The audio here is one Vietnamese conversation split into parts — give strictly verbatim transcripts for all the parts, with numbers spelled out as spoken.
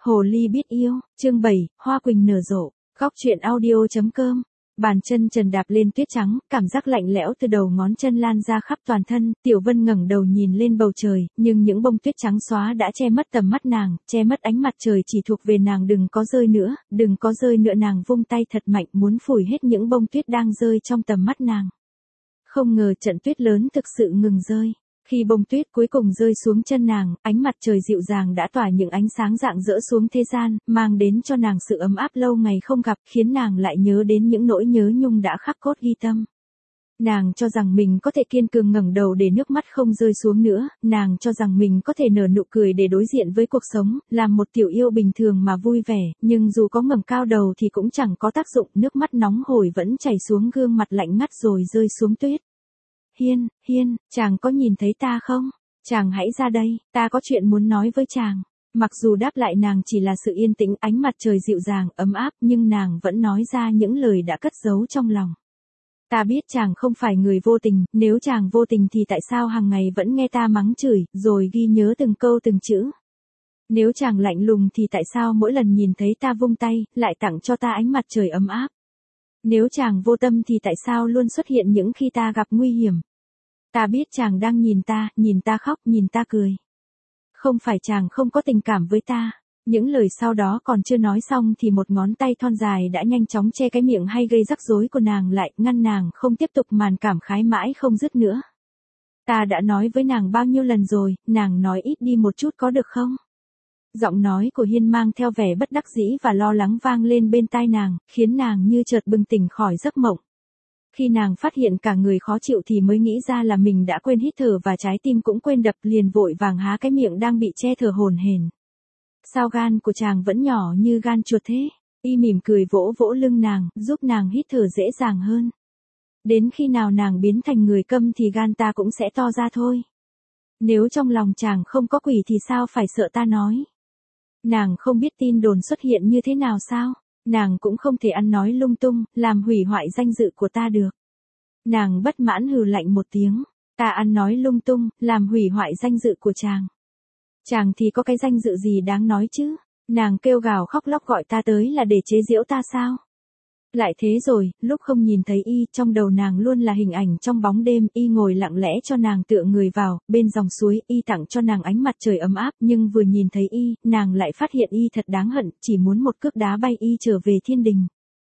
Hồ ly biết yêu, chương bảy, hoa quỳnh nở rộ, góc truyện audio.com. Bàn chân trần đạp lên tuyết trắng, cảm giác lạnh lẽo từ đầu ngón chân lan ra khắp toàn thân, Tiểu Vân ngẩng đầu nhìn lên bầu trời, nhưng những bông tuyết trắng xóa đã che mất tầm mắt nàng, che mất ánh mặt trời chỉ thuộc về nàng đừng có rơi nữa, đừng có rơi nữa nàng vung tay thật mạnh muốn phủi hết những bông tuyết đang rơi trong tầm mắt nàng. Không ngờ trận tuyết lớn thực sự ngừng rơi. Khi bông tuyết cuối cùng rơi xuống chân nàng, ánh mặt trời dịu dàng đã tỏa những ánh sáng rạng rỡ xuống thế gian, mang đến cho nàng sự ấm áp lâu ngày không gặp, khiến nàng lại nhớ đến những nỗi nhớ nhung đã khắc cốt ghi tâm. Nàng cho rằng mình có thể kiên cường ngẩng đầu để nước mắt không rơi xuống nữa, nàng cho rằng mình có thể nở nụ cười để đối diện với cuộc sống, làm một tiểu yêu bình thường mà vui vẻ, nhưng dù có ngẩng cao đầu thì cũng chẳng có tác dụng, nước mắt nóng hổi vẫn chảy xuống gương mặt lạnh ngắt rồi rơi xuống tuyết. Hiên, Hiên, chàng có nhìn thấy ta không? Chàng hãy ra đây, ta có chuyện muốn nói với chàng. Mặc dù đáp lại nàng chỉ là sự yên tĩnh, ánh mặt trời dịu dàng, ấm áp, nhưng nàng vẫn nói ra những lời đã cất giấu trong lòng. Ta biết chàng không phải người vô tình, nếu chàng vô tình thì tại sao hàng ngày vẫn nghe ta mắng chửi, rồi ghi nhớ từng câu từng chữ. Nếu chàng lạnh lùng thì tại sao mỗi lần nhìn thấy ta vung tay, lại tặng cho ta ánh mặt trời ấm áp. Nếu chàng vô tâm thì tại sao luôn xuất hiện những khi ta gặp nguy hiểm. Ta biết chàng đang nhìn ta, nhìn ta khóc, nhìn ta cười. Không phải chàng không có tình cảm với ta. Những lời sau đó còn chưa nói xong thì một ngón tay thon dài đã nhanh chóng che cái miệng hay gây rắc rối của nàng lại, ngăn nàng không tiếp tục màn cảm khái mãi không dứt nữa. Ta đã nói với nàng bao nhiêu lần rồi, nàng nói ít đi một chút có được không? Giọng nói của Hiên mang theo vẻ bất đắc dĩ và lo lắng vang lên bên tai nàng, khiến nàng như chợt bừng tỉnh khỏi giấc mộng. Khi nàng phát hiện cả người khó chịu thì mới nghĩ ra là mình đã quên hít thở và trái tim cũng quên đập, liền vội vàng há cái miệng đang bị che thở hổn hển. Sao gan của chàng vẫn nhỏ như gan chuột thế? Y mỉm cười vỗ vỗ lưng nàng, giúp nàng hít thở dễ dàng hơn. Đến khi nào nàng biến thành người câm thì gan ta cũng sẽ to ra thôi. Nếu trong lòng chàng không có quỷ thì sao phải sợ ta nói? Nàng không biết tin đồn xuất hiện như thế nào sao? Nàng cũng không thể ăn nói lung tung, làm hủy hoại danh dự của ta được. Nàng bất mãn hừ lạnh một tiếng. Ta ăn nói lung tung, làm hủy hoại danh dự của chàng. Chàng thì có cái danh dự gì đáng nói chứ? Nàng kêu gào khóc lóc gọi ta tới là để chế giễu ta sao? Lại thế rồi, lúc không nhìn thấy y, trong đầu nàng luôn là hình ảnh trong bóng đêm, y ngồi lặng lẽ cho nàng tựa người vào, bên dòng suối, y tặng cho nàng ánh mặt trời ấm áp, nhưng vừa nhìn thấy y, nàng lại phát hiện y thật đáng hận, chỉ muốn một cước đá bay y trở về thiên đình.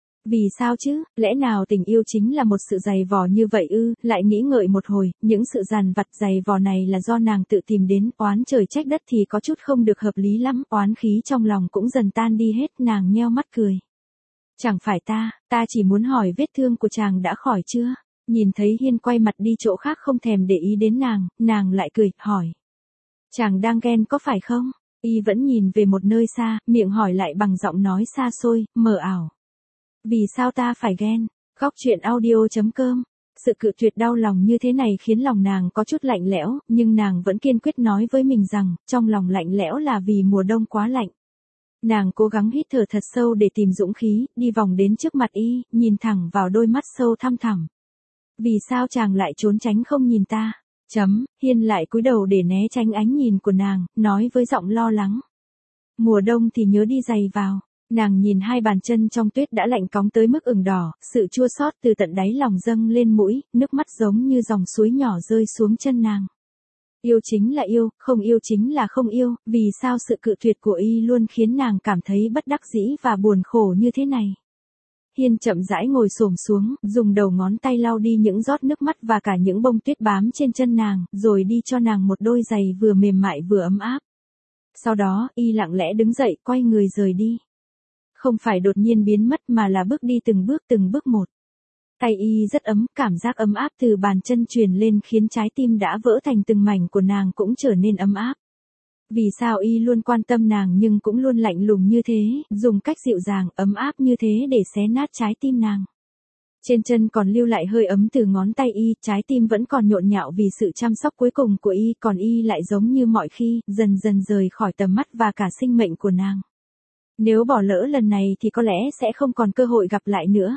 Vì sao chứ, lẽ nào tình yêu chính là một sự dày vò như vậy ư? Lại nghĩ ngợi một hồi, những sự dằn vặt dày vò này là do nàng tự tìm đến, oán trời trách đất thì có chút không được hợp lý lắm, oán khí trong lòng cũng dần tan đi hết, nàng nheo mắt cười. Chẳng phải ta, ta chỉ muốn hỏi vết thương của chàng đã khỏi chưa? Nhìn thấy Hiên quay mặt đi chỗ khác không thèm để ý đến nàng, nàng lại cười, hỏi. Chàng đang ghen có phải không? Y vẫn nhìn về một nơi xa, miệng hỏi lại bằng giọng nói xa xôi, mờ ảo. Vì sao ta phải ghen? Góc truyện audio.com. Sự cự tuyệt đau lòng như thế này khiến lòng nàng có chút lạnh lẽo, nhưng nàng vẫn kiên quyết nói với mình rằng, trong lòng lạnh lẽo là vì mùa đông quá lạnh. Nàng cố gắng hít thở thật sâu để tìm dũng khí, đi vòng đến trước mặt y, nhìn thẳng vào đôi mắt sâu thăm thẳm. Vì sao chàng lại trốn tránh không nhìn ta? Chấm, Hiên lại cúi đầu để né tránh ánh nhìn của nàng, nói với giọng lo lắng. Mùa đông thì nhớ đi giày vào. Nàng nhìn hai bàn chân trong tuyết đã lạnh cóng tới mức ửng đỏ, sự chua xót từ tận đáy lòng dâng lên mũi, nước mắt giống như dòng suối nhỏ rơi xuống chân nàng. Yêu chính là yêu, không yêu chính là không yêu, vì sao sự cự tuyệt của y luôn khiến nàng cảm thấy bất đắc dĩ và buồn khổ như thế này? Hiên chậm rãi ngồi xổm xuống, dùng đầu ngón tay lau đi những giọt nước mắt và cả những bông tuyết bám trên chân nàng, rồi đi cho nàng một đôi giày vừa mềm mại vừa ấm áp. Sau đó, y lặng lẽ đứng dậy, quay người rời đi. Không phải đột nhiên biến mất mà là bước đi từng bước từng bước một. Tay y rất ấm, cảm giác ấm áp từ bàn chân truyền lên khiến trái tim đã vỡ thành từng mảnh của nàng cũng trở nên ấm áp. Vì sao y luôn quan tâm nàng nhưng cũng luôn lạnh lùng như thế, dùng cách dịu dàng, ấm áp như thế để xé nát trái tim nàng. Trên chân còn lưu lại hơi ấm từ ngón tay y, trái tim vẫn còn nhộn nhạo vì sự chăm sóc cuối cùng của y, còn y lại giống như mọi khi, dần dần rời khỏi tầm mắt và cả sinh mệnh của nàng. Nếu bỏ lỡ lần này thì có lẽ sẽ không còn cơ hội gặp lại nữa.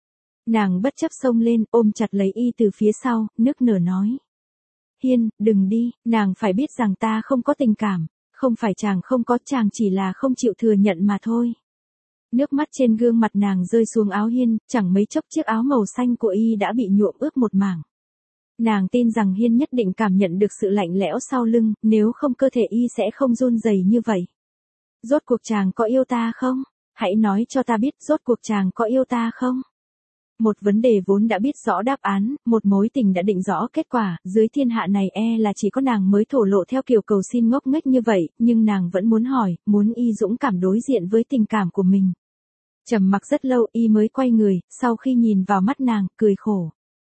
Nàng bất chấp xông lên, ôm chặt lấy y từ phía sau, nức nở nói. Hiên, đừng đi, nàng phải biết rằng ta không có tình cảm. Không phải chàng không có, chàng chỉ là không chịu thừa nhận mà thôi. Nước mắt trên gương mặt nàng rơi xuống áo Hiên, chẳng mấy chốc chiếc áo màu xanh của y đã bị nhuộm ướt một mảng. Nàng tin rằng Hiên nhất định cảm nhận được sự lạnh lẽo sau lưng, nếu không cơ thể y sẽ không run rẩy như vậy. Rốt cuộc chàng có yêu ta không? Hãy nói cho ta biết rốt cuộc chàng có yêu ta không? Một vấn đề vốn đã biết rõ đáp án, một mối tình đã định rõ kết quả, dưới thiên hạ này e là chỉ có nàng mới thổ lộ theo kiểu cầu xin ngốc nghếch như vậy, nhưng nàng vẫn muốn hỏi, muốn y dũng cảm đối diện với tình cảm của mình. Trầm mặc rất lâu y mới quay người, sau khi nhìn vào mắt nàng, cười khổ.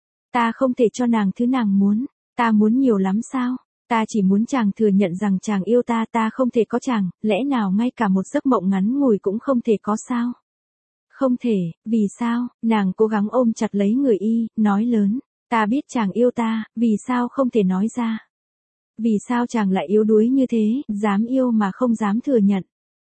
Ta không thể cho nàng thứ nàng muốn, ta muốn nhiều lắm sao? Ta chỉ muốn chàng thừa nhận rằng chàng yêu ta, ta không thể có chàng, lẽ nào ngay cả một giấc mộng ngắn ngủi cũng không thể có sao? Không thể, vì sao? Nàng cố gắng ôm chặt lấy người y, nói lớn, ta biết chàng yêu ta, vì sao không thể nói ra? Vì sao chàng lại yếu đuối như thế, dám yêu mà không dám thừa nhận?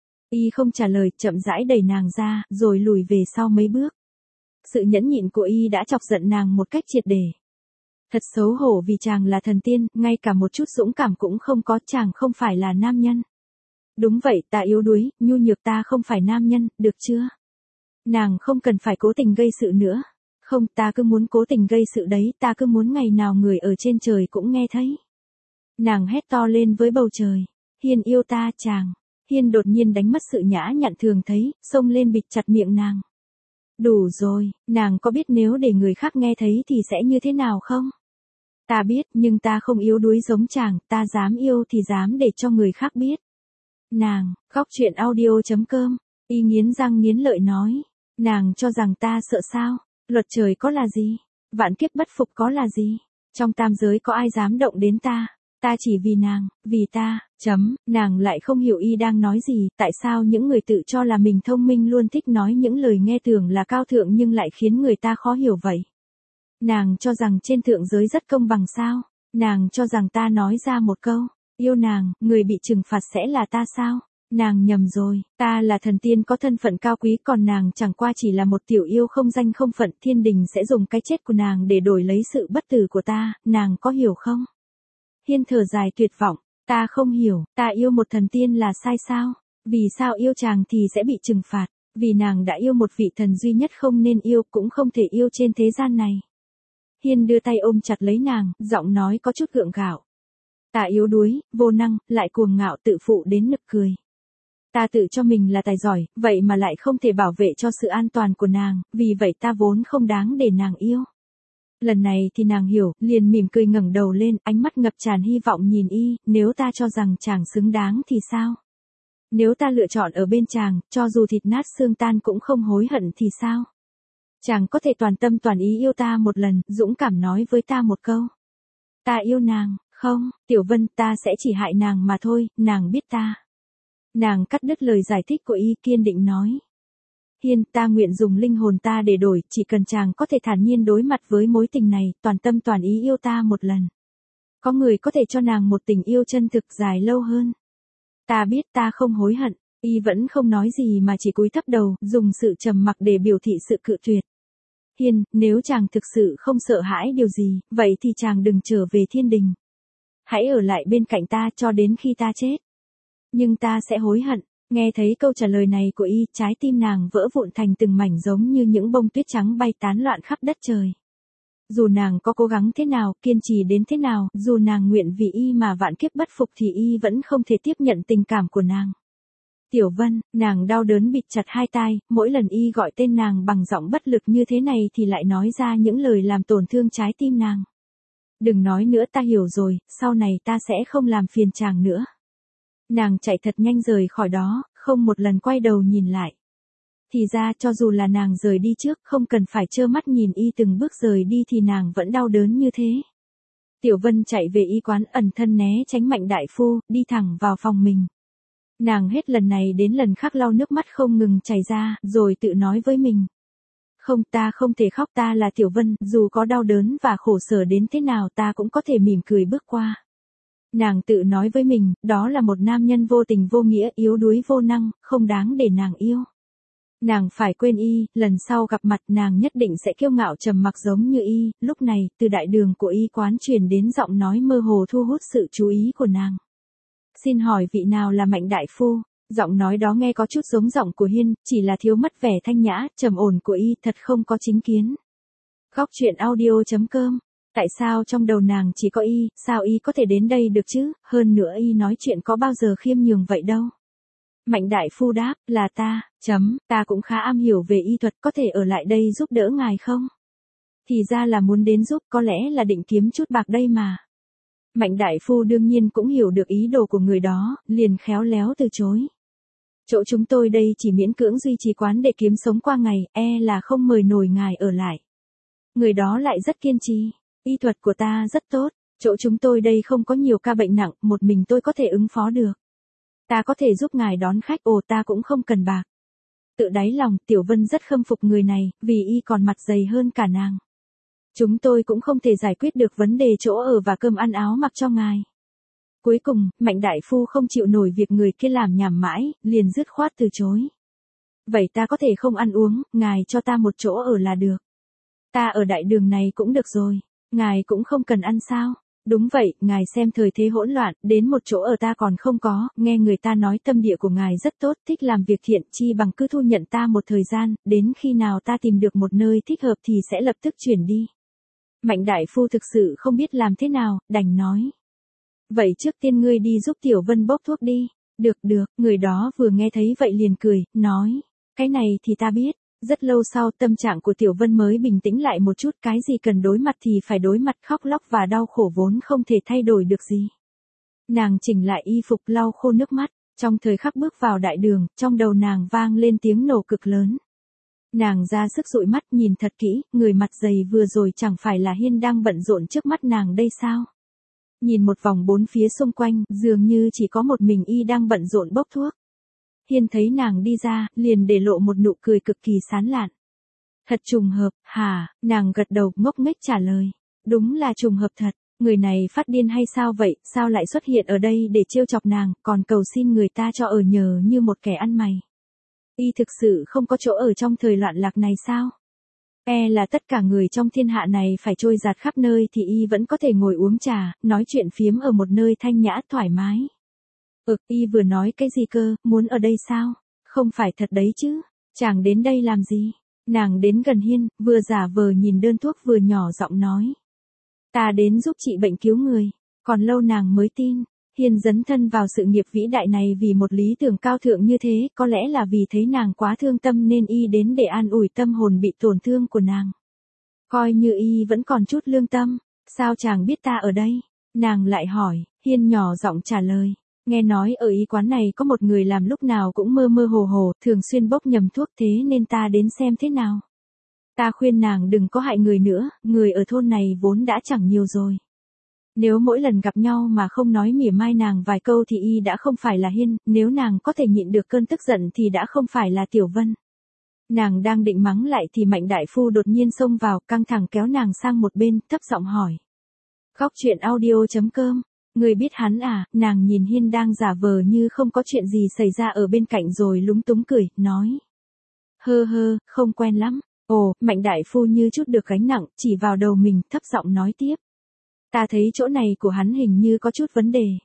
Y không trả lời, chậm rãi đẩy nàng ra, rồi lùi về sau mấy bước. Sự nhẫn nhịn của y đã chọc giận nàng một cách triệt để. Thật xấu hổ vì chàng là thần tiên, ngay cả một chút dũng cảm cũng không có, chàng không phải là nam nhân. Đúng vậy, ta yếu đuối, nhu nhược, ta không phải nam nhân, được chưa? Nàng không cần phải cố tình gây sự nữa. Không, ta cứ muốn cố tình gây sự đấy, ta cứ muốn ngày nào người ở trên trời cũng nghe thấy. Nàng hét to lên với bầu trời. Hiên yêu ta, chàng. Hiên đột nhiên đánh mất sự nhã nhặn thường thấy, xông lên bịt chặt miệng nàng. Đủ rồi, nàng có biết nếu để người khác nghe thấy thì sẽ như thế nào không? Ta biết, nhưng ta không yếu đuối giống chàng, ta dám yêu thì dám để cho người khác biết. Nàng, góc truyện audio chấm com, y nghiến răng nghiến lợi nói. Nàng cho rằng ta sợ sao? Luật trời có là gì? Vạn kiếp bất phục có là gì? Trong tam giới có ai dám động đến ta? Ta chỉ vì nàng, vì ta, chấm, nàng lại không hiểu y đang nói gì, tại sao những người tự cho là mình thông minh luôn thích nói những lời nghe tưởng là cao thượng nhưng lại khiến người ta khó hiểu vậy. Nàng cho rằng trên thượng giới rất công bằng sao? Nàng cho rằng ta nói ra một câu, yêu nàng, người bị trừng phạt sẽ là ta sao? Nàng nhầm rồi, ta là thần tiên có thân phận cao quý, còn nàng chẳng qua chỉ là một tiểu yêu không danh không phận, thiên đình sẽ dùng cái chết của nàng để đổi lấy sự bất tử của ta, nàng có hiểu không? Hiên thở dài tuyệt vọng, ta không hiểu, ta yêu một thần tiên là sai sao? Vì sao yêu chàng thì sẽ bị trừng phạt? Vì nàng đã yêu một vị thần duy nhất không nên yêu, cũng không thể yêu trên thế gian này. Hiên đưa tay ôm chặt lấy nàng, giọng nói có chút gượng gạo. Ta yếu đuối, vô năng, lại cuồng ngạo tự phụ đến nực cười. Ta tự cho mình là tài giỏi, vậy mà lại không thể bảo vệ cho sự an toàn của nàng, vì vậy ta vốn không đáng để nàng yêu. Lần này thì nàng hiểu, liền mỉm cười ngẩng đầu lên, ánh mắt ngập tràn hy vọng nhìn y, nếu ta cho rằng chàng xứng đáng thì sao? Nếu ta lựa chọn ở bên chàng, cho dù thịt nát xương tan cũng không hối hận thì sao? Chàng có thể toàn tâm toàn ý yêu ta một lần, dũng cảm nói với ta một câu. Ta yêu nàng, không, Tiểu Vân, ta sẽ chỉ hại nàng mà thôi, nàng biết ta. Nàng cắt đứt lời giải thích của y, kiên định nói. Hiên, ta nguyện dùng linh hồn ta để đổi, chỉ cần chàng có thể thản nhiên đối mặt với mối tình này, toàn tâm toàn ý yêu ta một lần. Có người có thể cho nàng một tình yêu chân thực dài lâu hơn. Ta biết ta không hối hận, y vẫn không nói gì mà chỉ cúi thấp đầu, dùng sự trầm mặc để biểu thị sự cự tuyệt. Hiên, nếu chàng thực sự không sợ hãi điều gì, vậy thì chàng đừng trở về thiên đình. Hãy ở lại bên cạnh ta cho đến khi ta chết. Nhưng ta sẽ hối hận. Nghe thấy câu trả lời này của y, trái tim nàng vỡ vụn thành từng mảnh giống như những bông tuyết trắng bay tán loạn khắp đất trời. Dù nàng có cố gắng thế nào, kiên trì đến thế nào, dù nàng nguyện vì y mà vạn kiếp bất phục thì y vẫn không thể tiếp nhận tình cảm của nàng. Tiểu Vân, nàng đau đớn bịt chặt hai tai, mỗi lần y gọi tên nàng bằng giọng bất lực như thế này thì lại nói ra những lời làm tổn thương trái tim nàng. Đừng nói nữa, ta hiểu rồi, sau này ta sẽ không làm phiền chàng nữa. Nàng chạy thật nhanh rời khỏi đó, không một lần quay đầu nhìn lại. Thì ra cho dù là nàng rời đi trước, không cần phải trơ mắt nhìn y từng bước rời đi thì nàng vẫn đau đớn như thế. Tiểu Vân chạy về y quán, ẩn thân né tránh Mạnh đại phu, đi thẳng vào phòng mình. Nàng hết lần này đến lần khác lau nước mắt không ngừng chảy ra, rồi tự nói với mình. Không, ta không thể khóc, ta là Tiểu Vân, dù có đau đớn và khổ sở đến thế nào ta cũng có thể mỉm cười bước qua. Nàng tự nói với mình, đó là một nam nhân vô tình vô nghĩa, yếu đuối vô năng, không đáng để nàng yêu. Nàng phải quên y, lần sau gặp mặt nàng nhất định sẽ kiêu ngạo trầm mặc giống như y. Lúc này, từ đại đường của y quán truyền đến giọng nói mơ hồ thu hút sự chú ý của nàng. Xin hỏi vị nào là Mạnh đại phu? Giọng nói đó nghe có chút giống giọng của Hiên, chỉ là thiếu mất vẻ thanh nhã, trầm ổn của y thật không có chính kiến. Góc truyện audio chấm com. Tại sao trong đầu nàng chỉ có y, sao y có thể đến đây được chứ, hơn nữa y nói chuyện có bao giờ khiêm nhường vậy đâu. Mạnh đại phu đáp, là ta, chấm, ta cũng khá am hiểu về y thuật, có thể ở lại đây giúp đỡ ngài không? Thì ra là muốn đến giúp, có lẽ là định kiếm chút bạc đây mà. Mạnh đại phu đương nhiên cũng hiểu được ý đồ của người đó, liền khéo léo từ chối. Chỗ chúng tôi đây chỉ miễn cưỡng duy trì quán để kiếm sống qua ngày, e là không mời nổi ngài ở lại. Người đó lại rất kiên trì, y thuật của ta rất tốt, chỗ chúng tôi đây không có nhiều ca bệnh nặng, một mình tôi có thể ứng phó được. Ta có thể giúp ngài đón khách, ồ ta cũng không cần bạc. Tự đáy lòng, Tiểu Vân rất khâm phục người này, vì y còn mặt dày hơn cả nàng. Chúng tôi cũng không thể giải quyết được vấn đề chỗ ở và cơm ăn áo mặc cho ngài. Cuối cùng, Mạnh đại phu không chịu nổi việc người kia làm nhảm mãi, liền dứt khoát từ chối. Vậy ta có thể không ăn uống, ngài cho ta một chỗ ở là được. Ta ở đại đường này cũng được rồi, ngài cũng không cần ăn sao? Đúng vậy, ngài xem thời thế hỗn loạn, đến một chỗ ở ta còn không có, nghe người ta nói tâm địa của ngài rất tốt, thích làm việc thiện, chi bằng cứ thu nhận ta một thời gian, đến khi nào ta tìm được một nơi thích hợp thì sẽ lập tức chuyển đi. Mạnh đại phu thực sự không biết làm thế nào, đành nói. Vậy trước tiên ngươi đi giúp Tiểu Vân bốc thuốc đi. Được được, người đó vừa nghe thấy vậy liền cười, nói. Cái này thì ta biết. Rất lâu sau tâm trạng của Tiểu Vân mới bình tĩnh lại một chút, cái gì cần đối mặt thì phải đối mặt, khóc lóc và đau khổ vốn không thể thay đổi được gì. Nàng chỉnh lại y phục lau khô nước mắt, trong thời khắc bước vào đại đường, trong đầu nàng vang lên tiếng nổ cực lớn. Nàng ra sức dụi mắt nhìn thật kỹ, người mặt dày vừa rồi chẳng phải là Hiên đang bận rộn trước mắt nàng đây sao? Nhìn một vòng bốn phía xung quanh, dường như chỉ có một mình y đang bận rộn bốc thuốc. Hiên thấy nàng đi ra, liền để lộ một nụ cười cực kỳ sán lạn. Thật trùng hợp, hả? Nàng gật đầu, ngốc nghếch trả lời. Đúng là trùng hợp thật, người này phát điên hay sao vậy, sao lại xuất hiện ở đây để trêu chọc nàng, còn cầu xin người ta cho ở nhờ như một kẻ ăn mày. Y thực sự không có chỗ ở trong thời loạn lạc này sao? E là tất cả người trong thiên hạ này phải trôi giạt khắp nơi thì y vẫn có thể ngồi uống trà, nói chuyện phiếm ở một nơi thanh nhã thoải mái. Ừ, y vừa nói cái gì cơ, muốn ở đây sao? Không phải thật đấy chứ, chàng đến đây làm gì? Nàng đến gần Hiên, vừa giả vờ nhìn đơn thuốc vừa nhỏ giọng nói. Ta đến giúp trị bệnh cứu người, còn lâu nàng mới tin. Hiên dấn thân vào sự nghiệp vĩ đại này vì một lý tưởng cao thượng như thế, có lẽ là vì thấy nàng quá thương tâm nên y đến để an ủi tâm hồn bị tổn thương của nàng. Coi như y vẫn còn chút lương tâm, sao chàng biết ta ở đây? Nàng lại hỏi, Hiên nhỏ giọng trả lời. Nghe nói ở y quán này có một người làm lúc nào cũng mơ mơ hồ hồ, thường xuyên bốc nhầm thuốc, thế nên ta đến xem thế nào. Ta khuyên nàng đừng có hại người nữa, người ở thôn này vốn đã chẳng nhiều rồi. Nếu mỗi lần gặp nhau mà không nói mỉa mai nàng vài câu thì y đã không phải là Hiên, nếu nàng có thể nhịn được cơn tức giận thì đã không phải là Tiểu Vân. Nàng đang định mắng lại thì Mạnh đại phu đột nhiên xông vào, căng thẳng kéo nàng sang một bên, thấp giọng hỏi. Góc truyện audio chấm com. Người biết hắn à? Nàng nhìn Hiên đang giả vờ như không có chuyện gì xảy ra ở bên cạnh rồi lúng túng cười, nói. Hơ hơ, không quen lắm. Ồ, Mạnh đại phu như chút được gánh nặng, chỉ vào đầu mình, thấp giọng nói tiếp. Ta thấy chỗ này của hắn hình như có chút vấn đề.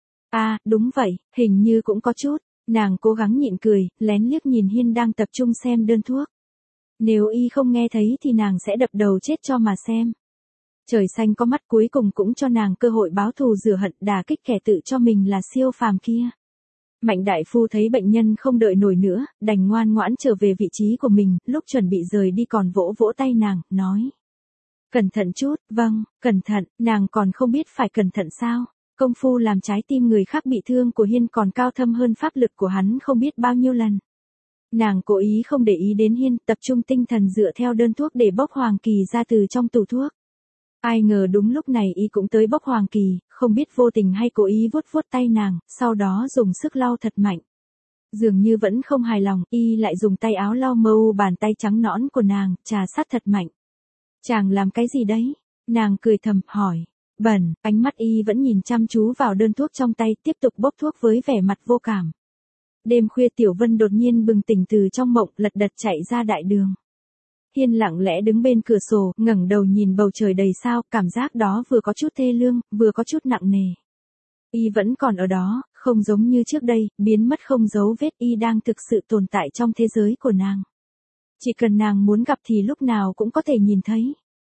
À, đúng vậy, hình như cũng có chút. Nàng cố gắng nhịn cười, lén liếc nhìn Hiên đang tập trung xem đơn thuốc. Nếu y không nghe thấy thì nàng sẽ đập đầu chết cho mà xem. Trời xanh có mắt, cuối cùng cũng cho nàng cơ hội báo thù rửa hận, đả kích kẻ tự cho mình là siêu phàm kia. Mạnh đại phu thấy bệnh nhân không đợi nổi nữa, đành ngoan ngoãn trở về vị trí của mình, lúc chuẩn bị rời đi còn vỗ vỗ tay nàng, nói. Cẩn thận chút, vâng, cẩn thận, nàng còn không biết phải cẩn thận sao? Công phu làm trái tim người khác bị thương của Hiên còn cao thâm hơn pháp lực của hắn không biết bao nhiêu lần. Nàng cố ý không để ý đến Hiên, tập trung tinh thần dựa theo đơn thuốc để bốc hoàng kỳ ra từ trong tủ thuốc. Ai ngờ đúng lúc này y cũng tới bốc hoàng kỳ, không biết vô tình hay cố ý vuốt vuốt tay nàng, sau đó dùng sức lau thật mạnh. Dường như vẫn không hài lòng, y lại dùng tay áo lau mờ u bàn tay trắng nõn của nàng, trà sát thật mạnh. Chàng làm cái gì đấy? Nàng cười thầm, hỏi. Bẩn, ánh mắt y vẫn nhìn chăm chú vào đơn thuốc trong tay, tiếp tục bốc thuốc với vẻ mặt vô cảm. Đêm khuya Tiểu Vân đột nhiên bừng tỉnh từ trong mộng, lật đật chạy ra đại đường. Hiên lặng lẽ đứng bên cửa sổ, ngẩng đầu nhìn bầu trời đầy sao, cảm giác đó vừa có chút thê lương, vừa có chút nặng nề. Y vẫn còn ở đó, Không giống như trước đây, biến mất không dấu vết, y đang thực sự tồn tại trong thế giới của nàng. Chỉ cần nàng muốn gặp thì lúc nào cũng có thể nhìn thấy.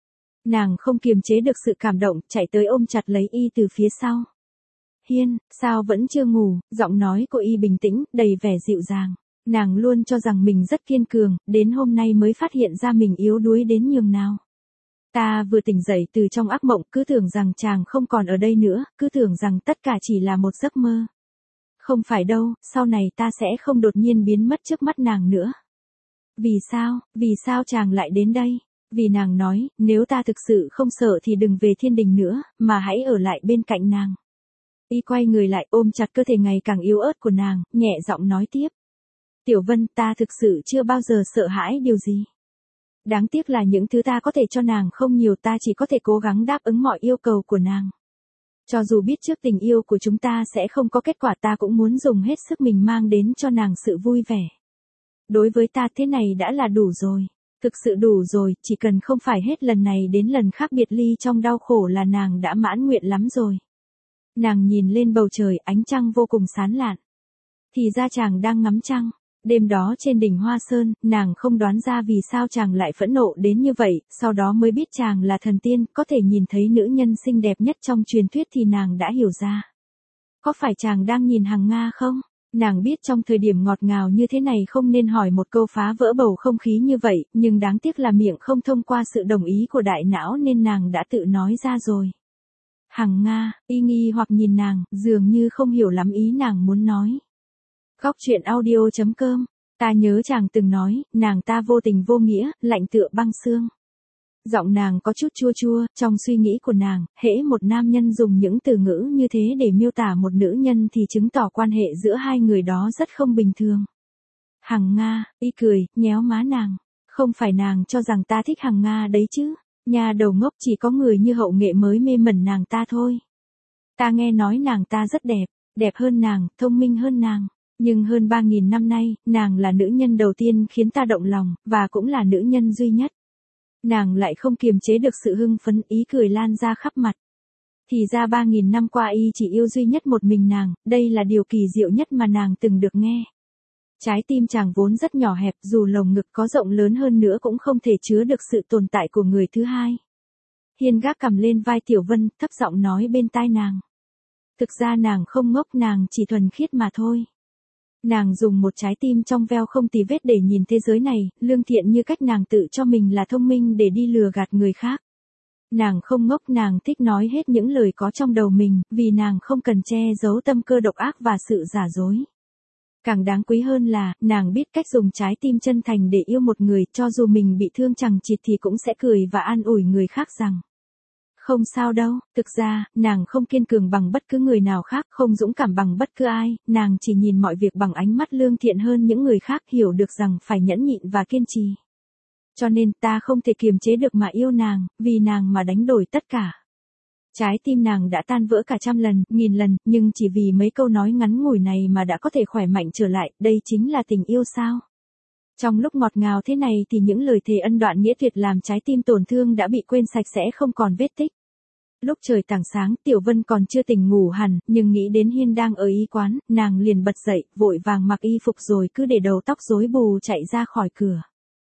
Nàng không kiềm chế được sự cảm động, chạy tới ôm chặt lấy y từ phía sau. Hiên, sao vẫn chưa ngủ? Giọng nói của y bình tĩnh, đầy vẻ dịu dàng. Nàng luôn cho rằng mình rất kiên cường, đến hôm nay mới phát hiện ra mình yếu đuối đến nhường nào. Ta vừa tỉnh dậy từ trong ác mộng, cứ tưởng rằng chàng không còn ở đây nữa, cứ tưởng rằng tất cả chỉ là một giấc mơ. Không phải đâu, sau này ta sẽ không đột nhiên biến mất trước mắt nàng nữa. Vì sao, vì sao chàng lại đến đây? Vì nàng nói, nếu ta thực sự không sợ thì đừng về thiên đình nữa, mà hãy ở lại bên cạnh nàng. Y quay người lại ôm chặt cơ thể ngày càng yếu ớt của nàng, nhẹ giọng nói tiếp. Tiểu Vân, ta thực sự chưa bao giờ sợ hãi điều gì. Đáng tiếc là những thứ ta có thể cho nàng không nhiều, ta chỉ có thể cố gắng đáp ứng mọi yêu cầu của nàng. Cho dù biết trước tình yêu của chúng ta sẽ không có kết quả, ta cũng muốn dùng hết sức mình mang đến cho nàng sự vui vẻ. Đối với ta thế này đã là đủ rồi. Thực sự đủ rồi, chỉ cần không phải hết lần này đến lần khác biệt ly trong đau khổ là nàng đã mãn nguyện lắm rồi. Nàng nhìn lên bầu trời, ánh trăng vô cùng sáng lạn. Thì ra chàng đang ngắm trăng. Đêm đó trên đỉnh Hoa Sơn, nàng không đoán ra vì sao chàng lại phẫn nộ đến như vậy, sau đó mới biết chàng là thần tiên, có thể nhìn thấy nữ nhân xinh đẹp nhất trong truyền thuyết thì nàng đã hiểu ra. Có phải chàng đang nhìn Hằng Nga không? Nàng biết trong thời điểm ngọt ngào như thế này không nên hỏi một câu phá vỡ bầu không khí như vậy, nhưng đáng tiếc là miệng không thông qua sự đồng ý của đại não nên nàng đã tự nói ra rồi. Hằng Nga, y nghi hoặc nhìn nàng, dường như không hiểu lắm ý nàng muốn nói. Góc truyện audio chấm com, ta nhớ chàng từng nói, nàng ta vô tình vô nghĩa, lạnh tựa băng xương. Giọng nàng có chút chua chua, trong suy nghĩ của nàng, hễ một nam nhân dùng những từ ngữ như thế để miêu tả một nữ nhân thì chứng tỏ quan hệ giữa hai người đó rất không bình thường. Hằng Nga, y cười, nhéo má nàng. Không phải nàng cho rằng ta thích Hằng Nga đấy chứ. Nhà đầu ngốc, chỉ có người như Hậu Nghệ mới mê mẩn nàng ta thôi. Ta nghe nói nàng ta rất đẹp, đẹp hơn nàng, thông minh hơn nàng. Nhưng hơn ba nghìn năm nay, nàng là nữ nhân đầu tiên khiến ta động lòng, và cũng là nữ nhân duy nhất. Nàng lại không kiềm chế được sự hưng phấn, ý cười lan ra khắp mặt. Thì ra ba nghìn năm qua y chỉ yêu duy nhất một mình nàng, đây là điều kỳ diệu nhất mà nàng từng được nghe. Trái tim chàng vốn rất nhỏ hẹp, dù lồng ngực có rộng lớn hơn nữa cũng không thể chứa được sự tồn tại của người thứ hai. Hiên gác cầm lên vai Tiểu Vân, thấp giọng nói bên tai nàng. Thực ra nàng không ngốc, nàng chỉ thuần khiết mà thôi. Nàng dùng một trái tim trong veo không tì vết để nhìn thế giới này, lương thiện như cách nàng tự cho mình là thông minh để đi lừa gạt người khác. Nàng không ngốc, nàng thích nói hết những lời có trong đầu mình, vì nàng không cần che giấu tâm cơ độc ác và sự giả dối. Càng đáng quý hơn là, nàng biết cách dùng trái tim chân thành để yêu một người, cho dù mình bị thương chằng chịt thì cũng sẽ cười và an ủi người khác rằng. Không sao đâu, thực ra, nàng không kiên cường bằng bất cứ người nào khác, không dũng cảm bằng bất cứ ai, nàng chỉ nhìn mọi việc bằng ánh mắt lương thiện hơn những người khác, hiểu được rằng phải nhẫn nhịn và kiên trì. Cho nên ta không thể kiềm chế được mà yêu nàng, vì nàng mà đánh đổi tất cả. Trái tim nàng đã tan vỡ cả trăm lần, nghìn lần, nhưng chỉ vì mấy câu nói ngắn ngủi này mà đã có thể khỏe mạnh trở lại, đây chính là tình yêu sao? Trong lúc ngọt ngào thế này thì những lời thề ân đoạn nghĩa tuyệt làm trái tim tổn thương đã bị quên sạch sẽ không còn vết tích. Lúc trời tảng sáng, Tiểu Vân còn chưa tỉnh ngủ hẳn, nhưng nghĩ đến Hiên đang ở y quán, nàng liền bật dậy, vội vàng mặc y phục rồi cứ để đầu tóc rối bù chạy ra khỏi cửa.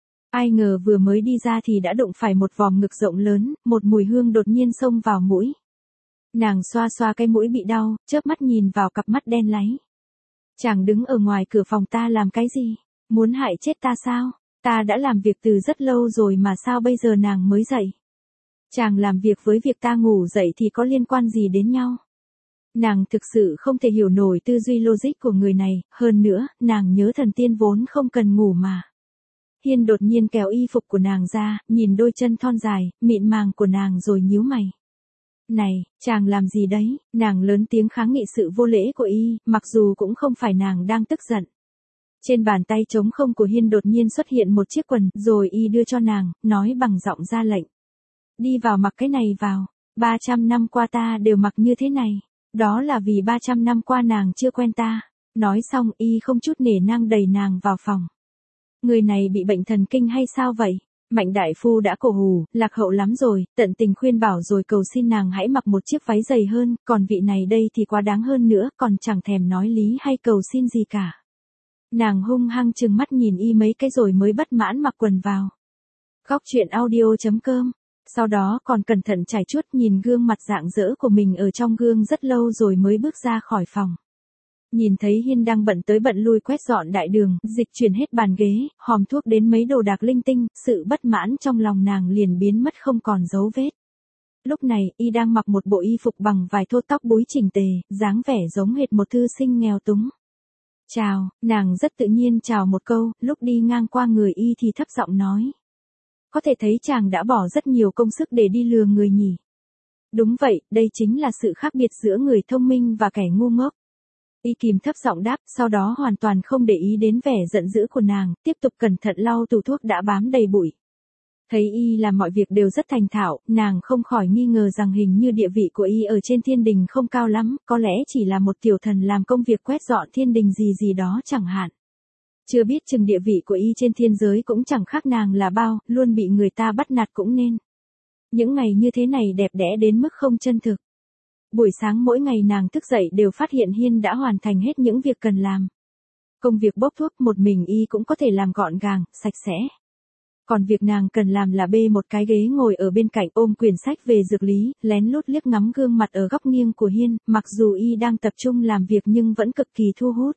Ai ngờ vừa mới đi ra thì đã đụng phải một vòm ngực rộng lớn, một mùi hương đột nhiên xông vào mũi. Nàng xoa xoa cái mũi bị đau, chớp mắt nhìn vào cặp mắt đen láy. Chàng đứng ở ngoài cửa phòng ta làm cái gì? Muốn hại chết ta sao? Ta đã làm việc từ rất lâu rồi mà sao bây giờ nàng mới dậy? Chàng làm việc với việc ta ngủ dậy thì có liên quan gì đến nhau? Nàng thực sự không thể hiểu nổi tư duy logic của người này, hơn nữa, nàng nhớ thần tiên vốn không cần ngủ mà. Hiên đột nhiên kéo y phục của nàng ra, nhìn đôi chân thon dài, mịn màng của nàng rồi nhíu mày. Này, chàng làm gì đấy? Nàng lớn tiếng kháng nghị sự vô lễ của y, mặc dù cũng không phải nàng đang tức giận. Trên bàn tay trống không của Hiên đột nhiên xuất hiện một chiếc quần, rồi y đưa cho nàng, nói bằng giọng ra lệnh. Đi vào mặc cái này vào, ba trăm năm qua ta đều mặc như thế này, đó là vì ba trăm năm qua nàng chưa quen ta. Nói xong y không chút nể nang đẩy nàng vào phòng. Người này bị bệnh thần kinh hay sao vậy? Mạnh đại phu đã cổ hủ, lạc hậu lắm rồi, tận tình khuyên bảo rồi cầu xin nàng hãy mặc một chiếc váy dày hơn, còn vị này đây thì quá đáng hơn nữa, còn chẳng thèm nói lý hay cầu xin gì cả. Nàng hung hăng trừng mắt nhìn y mấy cái rồi mới bất mãn mặc quần vào. Góc truyện audio.com. Sau đó còn cẩn thận trải chuốt nhìn gương mặt rạng rỡ của mình ở trong gương rất lâu rồi mới bước ra khỏi phòng. Nhìn thấy Hiên đang bận tới bận lui quét dọn đại đường, dịch chuyển hết bàn ghế, hòm thuốc đến mấy đồ đạc linh tinh, sự bất mãn trong lòng nàng liền biến mất không còn dấu vết. Lúc này, y đang mặc một bộ y phục bằng vải thô, tóc búi chỉnh tề, dáng vẻ giống hệt một thư sinh nghèo túng. Chào, nàng rất tự nhiên chào một câu, lúc đi ngang qua người y thì thấp giọng nói. Có thể thấy chàng đã bỏ rất nhiều công sức để đi lừa người nhỉ. Đúng vậy, đây chính là sự khác biệt giữa người thông minh và kẻ ngu ngốc. Y kìm thấp giọng đáp, sau đó hoàn toàn không để ý đến vẻ giận dữ của nàng, tiếp tục cẩn thận lau tủ thuốc đã bám đầy bụi. Thấy y làm mọi việc đều rất thành thạo, nàng không khỏi nghi ngờ rằng hình như địa vị của y ở trên thiên đình không cao lắm, có lẽ chỉ là một tiểu thần làm công việc quét dọn thiên đình gì gì đó chẳng hạn. Chưa biết chừng địa vị của y trên thiên giới cũng chẳng khác nàng là bao, luôn bị người ta bắt nạt cũng nên. Những ngày như thế này đẹp đẽ đến mức không chân thực. Buổi sáng mỗi ngày nàng thức dậy đều phát hiện Hiên đã hoàn thành hết những việc cần làm. Công việc bốc thuốc một mình y cũng có thể làm gọn gàng, sạch sẽ. Còn việc nàng cần làm là bê một cái ghế ngồi ở bên cạnh ôm quyển sách về dược lý, lén lút liếc ngắm gương mặt ở góc nghiêng của Hiên, mặc dù y đang tập trung làm việc nhưng vẫn cực kỳ thu hút.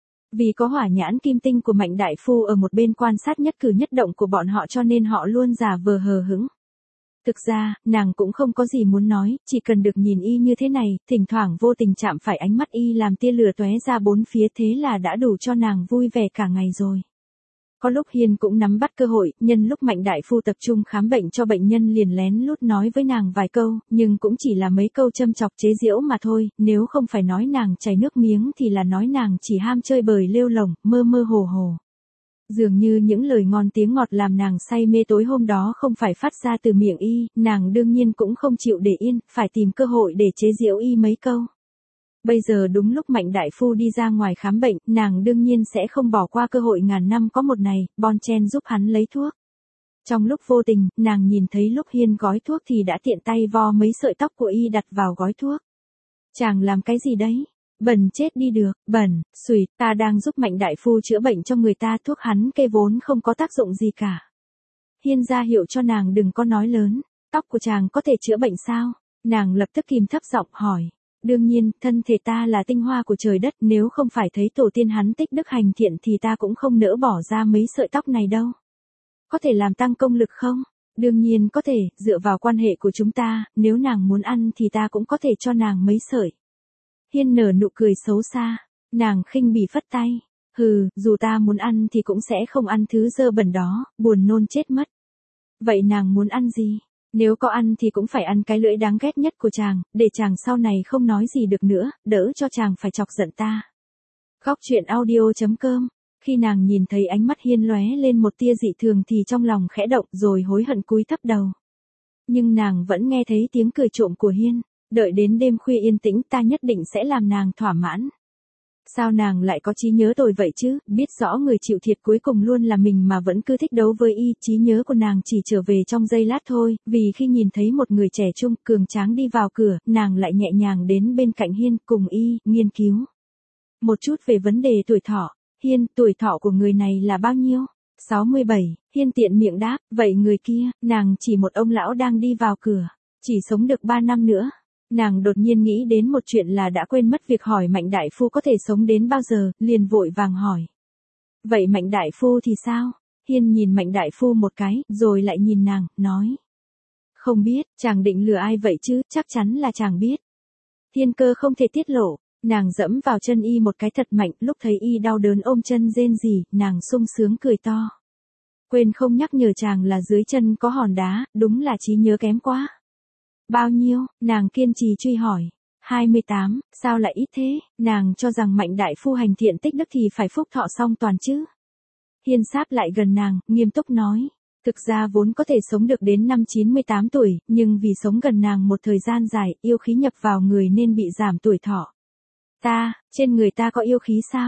Vì có hỏa nhãn kim tinh của Mạnh đại phu ở một bên quan sát nhất cử nhất động của bọn họ cho nên họ luôn giả vờ hờ hững. Thực ra, nàng cũng không có gì muốn nói, chỉ cần được nhìn y như thế này, thỉnh thoảng vô tình chạm phải ánh mắt y làm tia lửa tóe ra bốn phía thế là đã đủ cho nàng vui vẻ cả ngày rồi. Có lúc Hiên cũng nắm bắt cơ hội, nhân lúc Mạnh đại phu tập trung khám bệnh cho bệnh nhân liền lén lút nói với nàng vài câu, nhưng cũng chỉ là mấy câu châm chọc chế giễu mà thôi, nếu không phải nói nàng chảy nước miếng thì là nói nàng chỉ ham chơi bời lêu lổng, mơ mơ hồ hồ. Dường như những lời ngon tiếng ngọt làm nàng say mê tối hôm đó không phải phát ra từ miệng y, nàng đương nhiên cũng không chịu để yên, phải tìm cơ hội để chế giễu y mấy câu. Bây giờ đúng lúc Mạnh đại phu đi ra ngoài khám bệnh, nàng đương nhiên sẽ không bỏ qua cơ hội ngàn năm có một này, bon chen giúp hắn lấy thuốc. Trong lúc vô tình, nàng nhìn thấy lúc Hiên gói thuốc thì đã tiện tay vo mấy sợi tóc của y đặt vào gói thuốc. Chàng làm cái gì đấy? Bẩn chết đi được, bẩn, xùi, ta đang giúp Mạnh đại phu chữa bệnh cho người ta, thuốc hắn kê vốn không có tác dụng gì cả. Hiên ra hiệu cho nàng đừng có nói lớn, tóc của chàng có thể chữa bệnh sao? Nàng lập tức kìm thấp giọng hỏi. Đương nhiên, thân thể ta là tinh hoa của trời đất, nếu không phải thấy tổ tiên hắn tích đức hành thiện thì ta cũng không nỡ bỏ ra mấy sợi tóc này đâu. Có thể làm tăng công lực không? Đương nhiên có thể, dựa vào quan hệ của chúng ta, nếu nàng muốn ăn thì ta cũng có thể cho nàng mấy sợi. Hiên nở nụ cười xấu xa, nàng khinh bỉ phất tay. Hừ, dù ta muốn ăn thì cũng sẽ không ăn thứ dơ bẩn đó, buồn nôn chết mất. Vậy nàng muốn ăn gì? Nếu có ăn thì cũng phải ăn cái lưỡi đáng ghét nhất của chàng, để chàng sau này không nói gì được nữa, đỡ cho chàng phải chọc giận ta. Góc truyện audio.com. Khi nàng nhìn thấy ánh mắt Hiên lóe lên một tia dị thường thì trong lòng khẽ động rồi hối hận cúi thấp đầu. Nhưng nàng vẫn nghe thấy tiếng cười trộm của Hiên, đợi đến đêm khuya yên tĩnh ta nhất định sẽ làm nàng thỏa mãn. Sao nàng lại có trí nhớ tồi vậy chứ, biết rõ người chịu thiệt cuối cùng luôn là mình mà vẫn cứ thích đấu với y, trí nhớ của nàng chỉ trở về trong giây lát thôi, vì khi nhìn thấy một người trẻ trung, cường tráng đi vào cửa, nàng lại nhẹ nhàng đến bên cạnh Hiên, cùng y, nghiên cứu. Một chút về vấn đề tuổi thọ. Hiên, tuổi thọ của người này là bao nhiêu? sáu mươi bảy, Hiên tiện miệng đáp, vậy người kia, nàng chỉ một ông lão đang đi vào cửa, chỉ sống được ba năm nữa. Nàng đột nhiên nghĩ đến một chuyện là đã quên mất việc hỏi Mạnh đại phu có thể sống đến bao giờ, liền vội vàng hỏi. Vậy Mạnh đại phu thì sao? Hiên nhìn Mạnh đại phu một cái, rồi lại nhìn nàng, nói. Không biết, chàng định lừa ai vậy chứ, chắc chắn là chàng biết. Thiên cơ không thể tiết lộ, nàng dẫm vào chân y một cái thật mạnh, lúc thấy y đau đớn ôm chân rên rỉ, nàng sung sướng cười to. Quên không nhắc nhở chàng là dưới chân có hòn đá, đúng là trí nhớ kém quá. Bao nhiêu? Nàng kiên trì truy hỏi. hai mươi tám, sao lại ít thế? Nàng cho rằng Mạnh đại phu hành thiện tích đức thì phải phúc thọ song toàn chứ. Hiên sáp lại gần nàng, nghiêm túc nói. Thực ra vốn có thể sống được đến năm chín mươi tám tuổi, nhưng vì sống gần nàng một thời gian dài, yêu khí nhập vào người nên bị giảm tuổi thọ. Ta, trên người ta có yêu khí sao?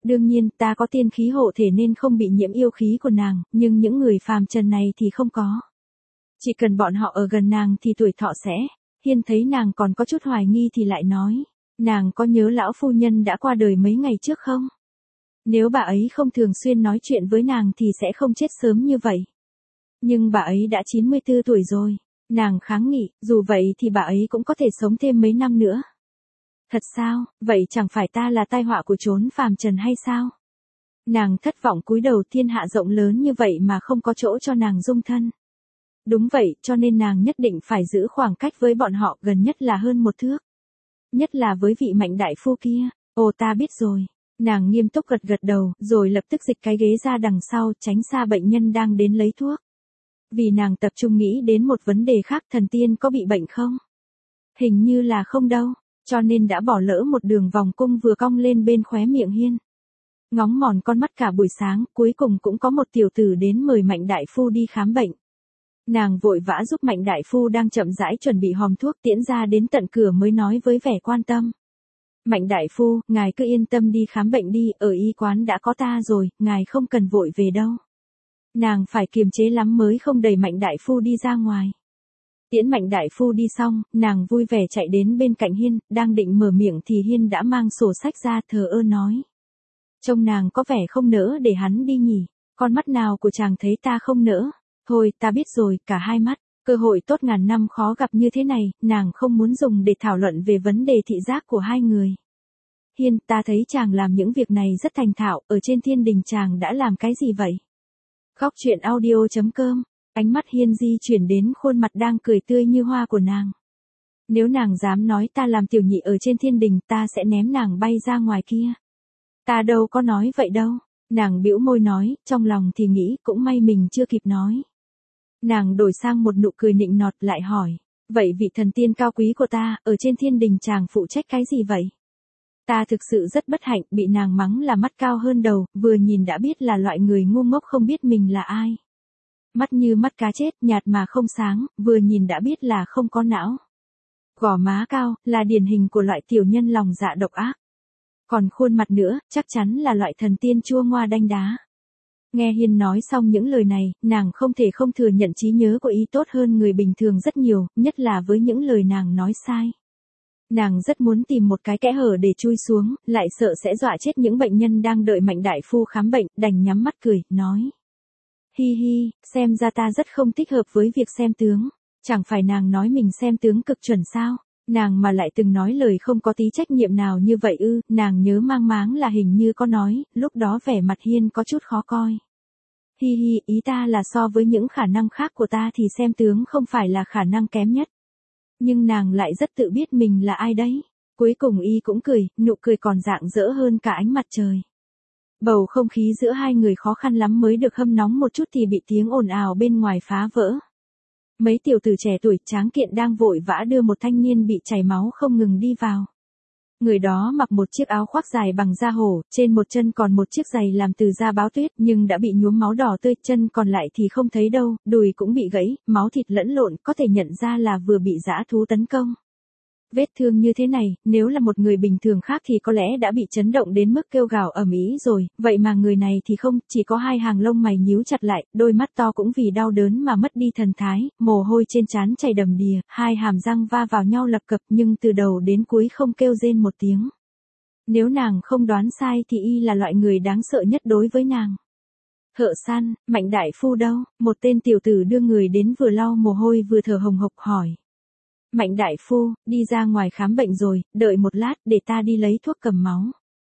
Đương nhiên, ta có tiên khí hộ thể nên không bị nhiễm yêu khí của nàng, nhưng những người phàm trần này thì không có. Chỉ cần bọn họ ở gần nàng thì tuổi thọ sẽ. Hiên thấy nàng còn có chút hoài nghi thì lại nói, nàng có nhớ lão phu nhân đã qua đời mấy ngày trước không? Nếu bà ấy không thường xuyên nói chuyện với nàng thì sẽ không chết sớm như vậy. Nhưng bà ấy đã chín mươi tư tuổi rồi. Nàng kháng nghị, dù vậy thì bà ấy cũng có thể sống thêm mấy năm nữa. Thật sao, vậy chẳng phải ta là tai họa của chốn phàm trần hay sao? Nàng thất vọng cúi đầu, thiên hạ rộng lớn như vậy mà không có chỗ cho nàng dung thân. Đúng vậy, cho nên nàng nhất định phải giữ khoảng cách với bọn họ, gần nhất là hơn một thước. Nhất là với vị Mạnh đại phu kia. Ồ, ta biết rồi. Nàng nghiêm túc gật gật đầu, rồi lập tức dịch cái ghế ra đằng sau, tránh xa bệnh nhân đang đến lấy thuốc. Vì nàng tập trung nghĩ đến một vấn đề khác, thần tiên có bị bệnh không? Hình như là không đâu, cho nên đã bỏ lỡ một đường vòng cung vừa cong lên bên khóe miệng Hiên. Ngóng mòn con mắt cả buổi sáng, cuối cùng cũng có một tiểu tử đến mời Mạnh đại phu đi khám bệnh. Nàng vội vã giúp Mạnh đại phu đang chậm rãi chuẩn bị hòm thuốc tiễn ra đến tận cửa mới nói với vẻ quan tâm. Mạnh đại phu, ngài cứ yên tâm đi khám bệnh đi, ở y quán đã có ta rồi, ngài không cần vội về đâu. Nàng phải kiềm chế lắm mới không đẩy Mạnh đại phu đi ra ngoài. Tiễn Mạnh đại phu đi xong, nàng vui vẻ chạy đến bên cạnh Hiên, đang định mở miệng thì Hiên đã mang sổ sách ra, thờ ơ nói. Trông nàng có vẻ không nỡ để hắn đi nhỉ, con mắt nào của chàng thấy ta không nỡ? Thôi, ta biết rồi, cả hai mắt. Cơ hội tốt ngàn năm khó gặp như thế này, nàng không muốn dùng để thảo luận về vấn đề thị giác của hai người. Hiên, ta thấy chàng làm những việc này rất thành thạo, ở trên thiên đình chàng đã làm cái gì vậy? Góc truyện audio chấm com, ánh mắt Hiên di chuyển đến khuôn mặt đang cười tươi như hoa của nàng. Nếu nàng dám nói ta làm tiểu nhị ở trên thiên đình, ta sẽ ném nàng bay ra ngoài kia. Ta đâu có nói vậy đâu. Nàng bĩu môi nói, trong lòng thì nghĩ cũng may mình chưa kịp nói. Nàng đổi sang một nụ cười nịnh nọt lại hỏi, vậy vị thần tiên cao quý của ta, ở trên thiên đình chàng phụ trách cái gì vậy? Ta thực sự rất bất hạnh, bị nàng mắng là mắt cao hơn đầu, vừa nhìn đã biết là loại người ngu ngốc không biết mình là ai. Mắt như mắt cá chết, nhạt mà không sáng, vừa nhìn đã biết là không có não. Gò má cao, là điển hình của loại tiểu nhân lòng dạ độc ác. Còn khuôn mặt nữa, chắc chắn là loại thần tiên chua ngoa đanh đá. Nghe Hiên nói xong những lời này, nàng không thể không thừa nhận trí nhớ của y tốt hơn người bình thường rất nhiều, nhất là với những lời nàng nói sai. Nàng rất muốn tìm một cái kẽ hở để chui xuống, lại sợ sẽ dọa chết những bệnh nhân đang đợi Mạnh đại phu khám bệnh, đành nhắm mắt cười, nói. Hi hi, xem ra ta rất không thích hợp với việc xem tướng. Chẳng phải nàng nói mình xem tướng cực chuẩn sao? Nàng mà lại từng nói lời không có tí trách nhiệm nào như vậy ư? Nàng nhớ mang máng là hình như có nói, lúc đó vẻ mặt Hiên có chút khó coi. Hi hi, ý ta là so với những khả năng khác của ta thì xem tướng không phải là khả năng kém nhất. Nhưng nàng lại rất tự biết mình là ai đấy. Cuối cùng y cũng cười, nụ cười còn rạng rỡ hơn cả ánh mặt trời. Bầu không khí giữa hai người khó khăn lắm mới được hâm nóng một chút thì bị tiếng ồn ào bên ngoài phá vỡ. Mấy tiểu tử trẻ tuổi tráng kiện đang vội vã đưa một thanh niên bị chảy máu không ngừng đi vào. Người đó mặc một chiếc áo khoác dài bằng da hổ, trên một chân còn một chiếc giày làm từ da báo tuyết nhưng đã bị nhuốm máu đỏ tươi, chân còn lại thì không thấy đâu, đùi cũng bị gãy, máu thịt lẫn lộn, có thể nhận ra là vừa bị dã thú tấn công. Vết thương như thế này, nếu là một người bình thường khác thì có lẽ đã bị chấn động đến mức kêu gào ầm ĩ rồi, vậy mà người này thì không, chỉ có hai hàng lông mày nhíu chặt lại, đôi mắt to cũng vì đau đớn mà mất đi thần thái, mồ hôi trên trán chảy đầm đìa, hai hàm răng va vào nhau lập cập nhưng từ đầu đến cuối không kêu rên một tiếng. Nếu nàng không đoán sai thì y là loại người đáng sợ nhất đối với nàng. Thợ săn, Mạnh đại phu đâu? Một tên tiểu tử đưa người đến vừa lau mồ hôi vừa thở hồng hộc hỏi. Mạnh đại phu, đi ra ngoài khám bệnh rồi, đợi một lát để ta đi lấy thuốc cầm máu.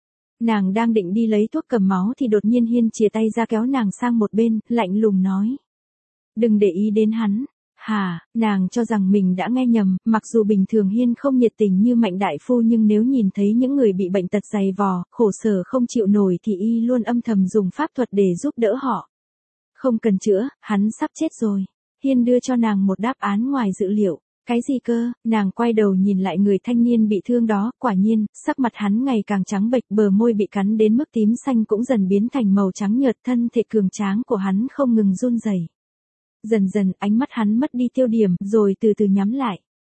Nàng đang định đi lấy thuốc cầm máu thì đột nhiên Hiên chìa tay ra kéo nàng sang một bên, lạnh lùng nói. Đừng để ý đến hắn. Hà, nàng cho rằng mình đã nghe nhầm, mặc dù bình thường Hiên không nhiệt tình như Mạnh đại phu nhưng nếu nhìn thấy những người bị bệnh tật dày vò, khổ sở không chịu nổi thì y luôn âm thầm dùng pháp thuật để giúp đỡ họ. Không cần chữa, hắn sắp chết rồi. Hiên đưa cho nàng một đáp án ngoài dự liệu. Cái gì cơ? Nàng quay đầu nhìn lại người thanh niên bị thương đó, quả nhiên, sắc mặt hắn ngày càng trắng bệch, bờ môi bị cắn đến mức tím xanh cũng dần biến thành màu trắng nhợt, thân thể cường tráng của hắn không ngừng run rẩy. Dần dần ánh mắt hắn mất đi tiêu điểm, rồi từ từ nhắm lại.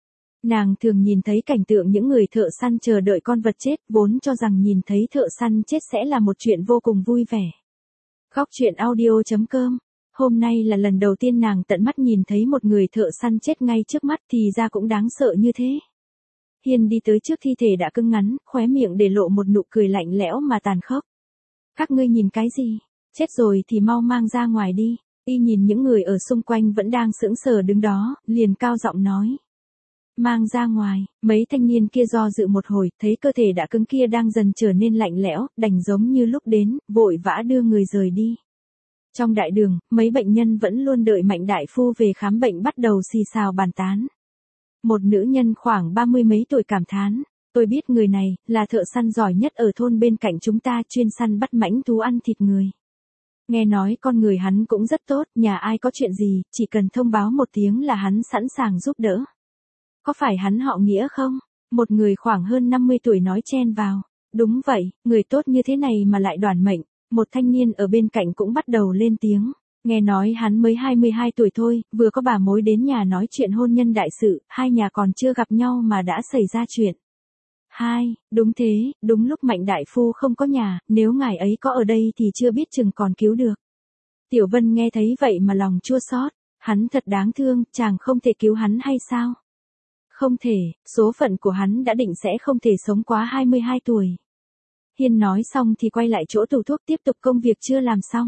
Nàng thường nhìn thấy cảnh tượng những người thợ săn chờ đợi con vật chết, vốn cho rằng nhìn thấy thợ săn chết sẽ là một chuyện vô cùng vui vẻ. Góc truyện audio chấm com. Hôm nay là lần đầu tiên nàng tận mắt nhìn thấy một người thợ săn chết ngay trước mắt, thì ra cũng đáng sợ như thế. Hiên đi tới trước thi thể đã cứng ngắn, khóe miệng để lộ một nụ cười lạnh lẽo mà tàn khốc. Các ngươi nhìn cái gì? Chết rồi thì mau mang ra ngoài đi. Y nhìn những người ở xung quanh vẫn đang sững sờ đứng đó, liền cao giọng nói. Mang ra ngoài, mấy thanh niên kia do dự một hồi, thấy cơ thể đã cứng kia đang dần trở nên lạnh lẽo, đành giống như lúc đến, vội vã đưa người rời đi. Trong đại đường, mấy bệnh nhân vẫn luôn đợi Mạnh đại phu về khám bệnh bắt đầu xì xào bàn tán. Một nữ nhân khoảng ba mươi mấy tuổi cảm thán, tôi biết người này, là thợ săn giỏi nhất ở thôn bên cạnh chúng ta, chuyên săn bắt mãnh thú ăn thịt người. Nghe nói con người hắn cũng rất tốt, nhà ai có chuyện gì, chỉ cần thông báo một tiếng là hắn sẵn sàng giúp đỡ. Có phải hắn họ Nghĩa không? Một người khoảng hơn năm mươi tuổi nói chen vào. Đúng vậy, người tốt như thế này mà lại đoản mệnh. Một thanh niên ở bên cạnh cũng bắt đầu lên tiếng. Nghe nói hắn mới hai mươi hai tuổi thôi, vừa có bà mối đến nhà nói chuyện hôn nhân đại sự, hai nhà còn chưa gặp nhau mà đã xảy ra chuyện. Hai, đúng thế, đúng lúc Mạnh đại phu không có nhà, nếu ngài ấy có ở đây thì chưa biết chừng còn cứu được. Tiểu Vân nghe thấy vậy mà lòng chua xót, hắn thật đáng thương, chàng không thể cứu hắn hay sao? Không thể, số phận của hắn đã định sẽ không thể sống quá hai mươi hai tuổi. Hiên nói xong thì quay lại chỗ tủ thuốc tiếp tục công việc chưa làm xong.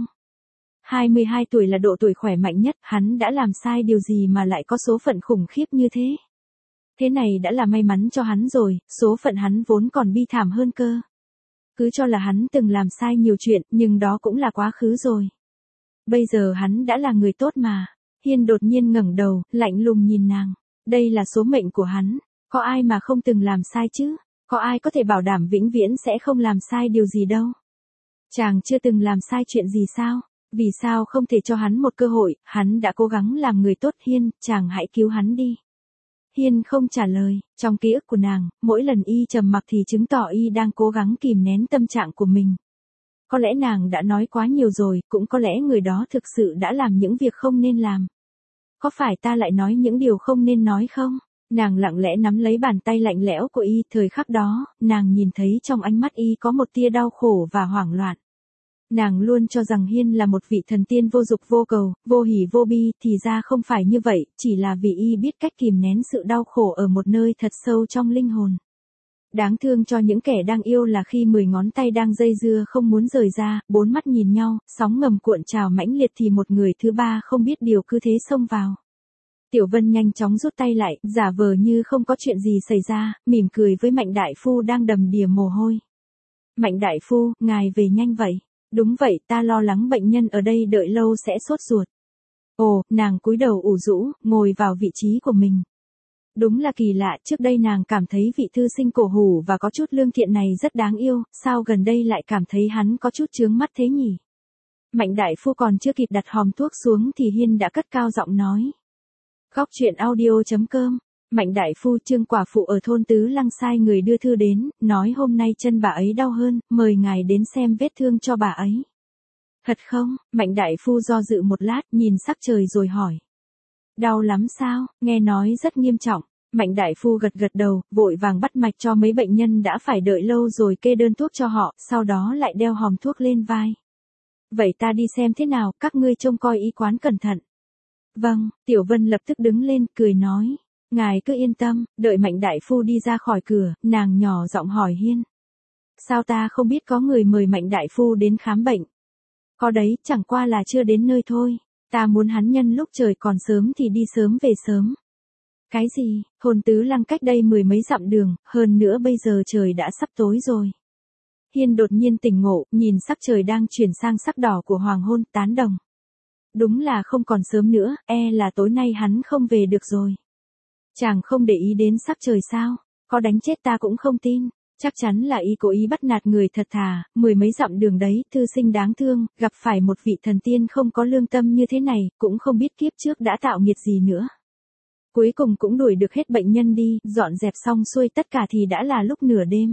hai mươi hai tuổi là độ tuổi khỏe mạnh nhất, hắn đã làm sai điều gì mà lại có số phận khủng khiếp như thế? Thế này đã là may mắn cho hắn rồi, số phận hắn vốn còn bi thảm hơn cơ. Cứ cho là hắn từng làm sai nhiều chuyện, nhưng đó cũng là quá khứ rồi. Bây giờ hắn đã là người tốt mà. Hiên đột nhiên ngẩng đầu, lạnh lùng nhìn nàng. Đây là số mệnh của hắn, có ai mà không từng làm sai chứ, có ai có thể bảo đảm vĩnh viễn sẽ không làm sai điều gì đâu. Chàng chưa từng làm sai chuyện gì sao, vì sao không thể cho hắn một cơ hội, hắn đã cố gắng làm người tốt. Hiên, chàng hãy cứu hắn đi. Hiên không trả lời, trong ký ức của nàng, mỗi lần y trầm mặc thì chứng tỏ y đang cố gắng kìm nén tâm trạng của mình. Có lẽ nàng đã nói quá nhiều rồi, cũng có lẽ người đó thực sự đã làm những việc không nên làm. Có phải ta lại nói những điều không nên nói không? Nàng lặng lẽ nắm lấy bàn tay lạnh lẽo của y, thời khắc đó, nàng nhìn thấy trong ánh mắt y có một tia đau khổ và hoảng loạn. Nàng luôn cho rằng Hiên là một vị thần tiên vô dục vô cầu, vô hỉ vô bi, thì ra không phải như vậy, chỉ là vì y biết cách kìm nén sự đau khổ ở một nơi thật sâu trong linh hồn. Đáng thương cho những kẻ đang yêu là khi mười ngón tay đang dây dưa không muốn rời ra, bốn mắt nhìn nhau, sóng ngầm cuộn trào mãnh liệt thì một người thứ ba không biết điều cứ thế xông vào. Tiểu Vân nhanh chóng rút tay lại, giả vờ như không có chuyện gì xảy ra, mỉm cười với Mạnh đại phu đang đầm đìa mồ hôi. Mạnh đại phu, ngài về nhanh vậy. Đúng vậy, ta lo lắng bệnh nhân ở đây đợi lâu sẽ sốt ruột. Ồ, nàng cúi đầu ủ rũ, ngồi vào vị trí của mình. Đúng là kỳ lạ, trước đây nàng cảm thấy vị thư sinh cổ hủ và có chút lương thiện này rất đáng yêu, sao gần đây lại cảm thấy hắn có chút chướng mắt thế nhỉ? Mạnh đại phu còn chưa kịp đặt hòm thuốc xuống thì Hiên đã cất cao giọng nói. Góc truyện audio chấm com. Mạnh đại phu Trương quả phụ ở thôn Tứ Lăng sai người đưa thư đến, nói hôm nay chân bà ấy đau hơn, mời ngài đến xem vết thương cho bà ấy. Thật không? Mạnh đại phu do dự một lát, nhìn sắc trời rồi hỏi. Đau lắm sao? Nghe nói rất nghiêm trọng. Mạnh đại phu gật gật đầu, vội vàng bắt mạch cho mấy bệnh nhân đã phải đợi lâu rồi kê đơn thuốc cho họ, sau đó lại đeo hòm thuốc lên vai. Vậy ta đi xem thế nào, các ngươi trông coi y quán cẩn thận. Vâng, Tiểu Vân lập tức đứng lên, cười nói. Ngài cứ yên tâm, đợi Mạnh đại phu đi ra khỏi cửa, nàng nhỏ giọng hỏi Hiên. Sao ta không biết có người mời Mạnh đại phu đến khám bệnh? Có đấy, chẳng qua là chưa đến nơi thôi. Ta muốn hắn nhân lúc trời còn sớm thì đi sớm về sớm. Cái gì? Thôn Tứ Lăng cách đây mười mấy dặm đường, hơn nữa bây giờ trời đã sắp tối rồi. Hiên đột nhiên tỉnh ngộ, nhìn sắc trời đang chuyển sang sắc đỏ của hoàng hôn, tán đồng. Đúng là không còn sớm nữa, e là tối nay hắn không về được rồi. Chàng không để ý đến sắc trời sao? Có đánh chết ta cũng không tin. Chắc chắn là y cố ý bắt nạt người thật thà, mười mấy dặm đường đấy, thư sinh đáng thương, gặp phải một vị thần tiên không có lương tâm như thế này, cũng không biết kiếp trước đã tạo nghiệt gì nữa. Cuối cùng cũng đuổi được hết bệnh nhân đi, dọn dẹp xong xuôi tất cả thì đã là lúc nửa đêm.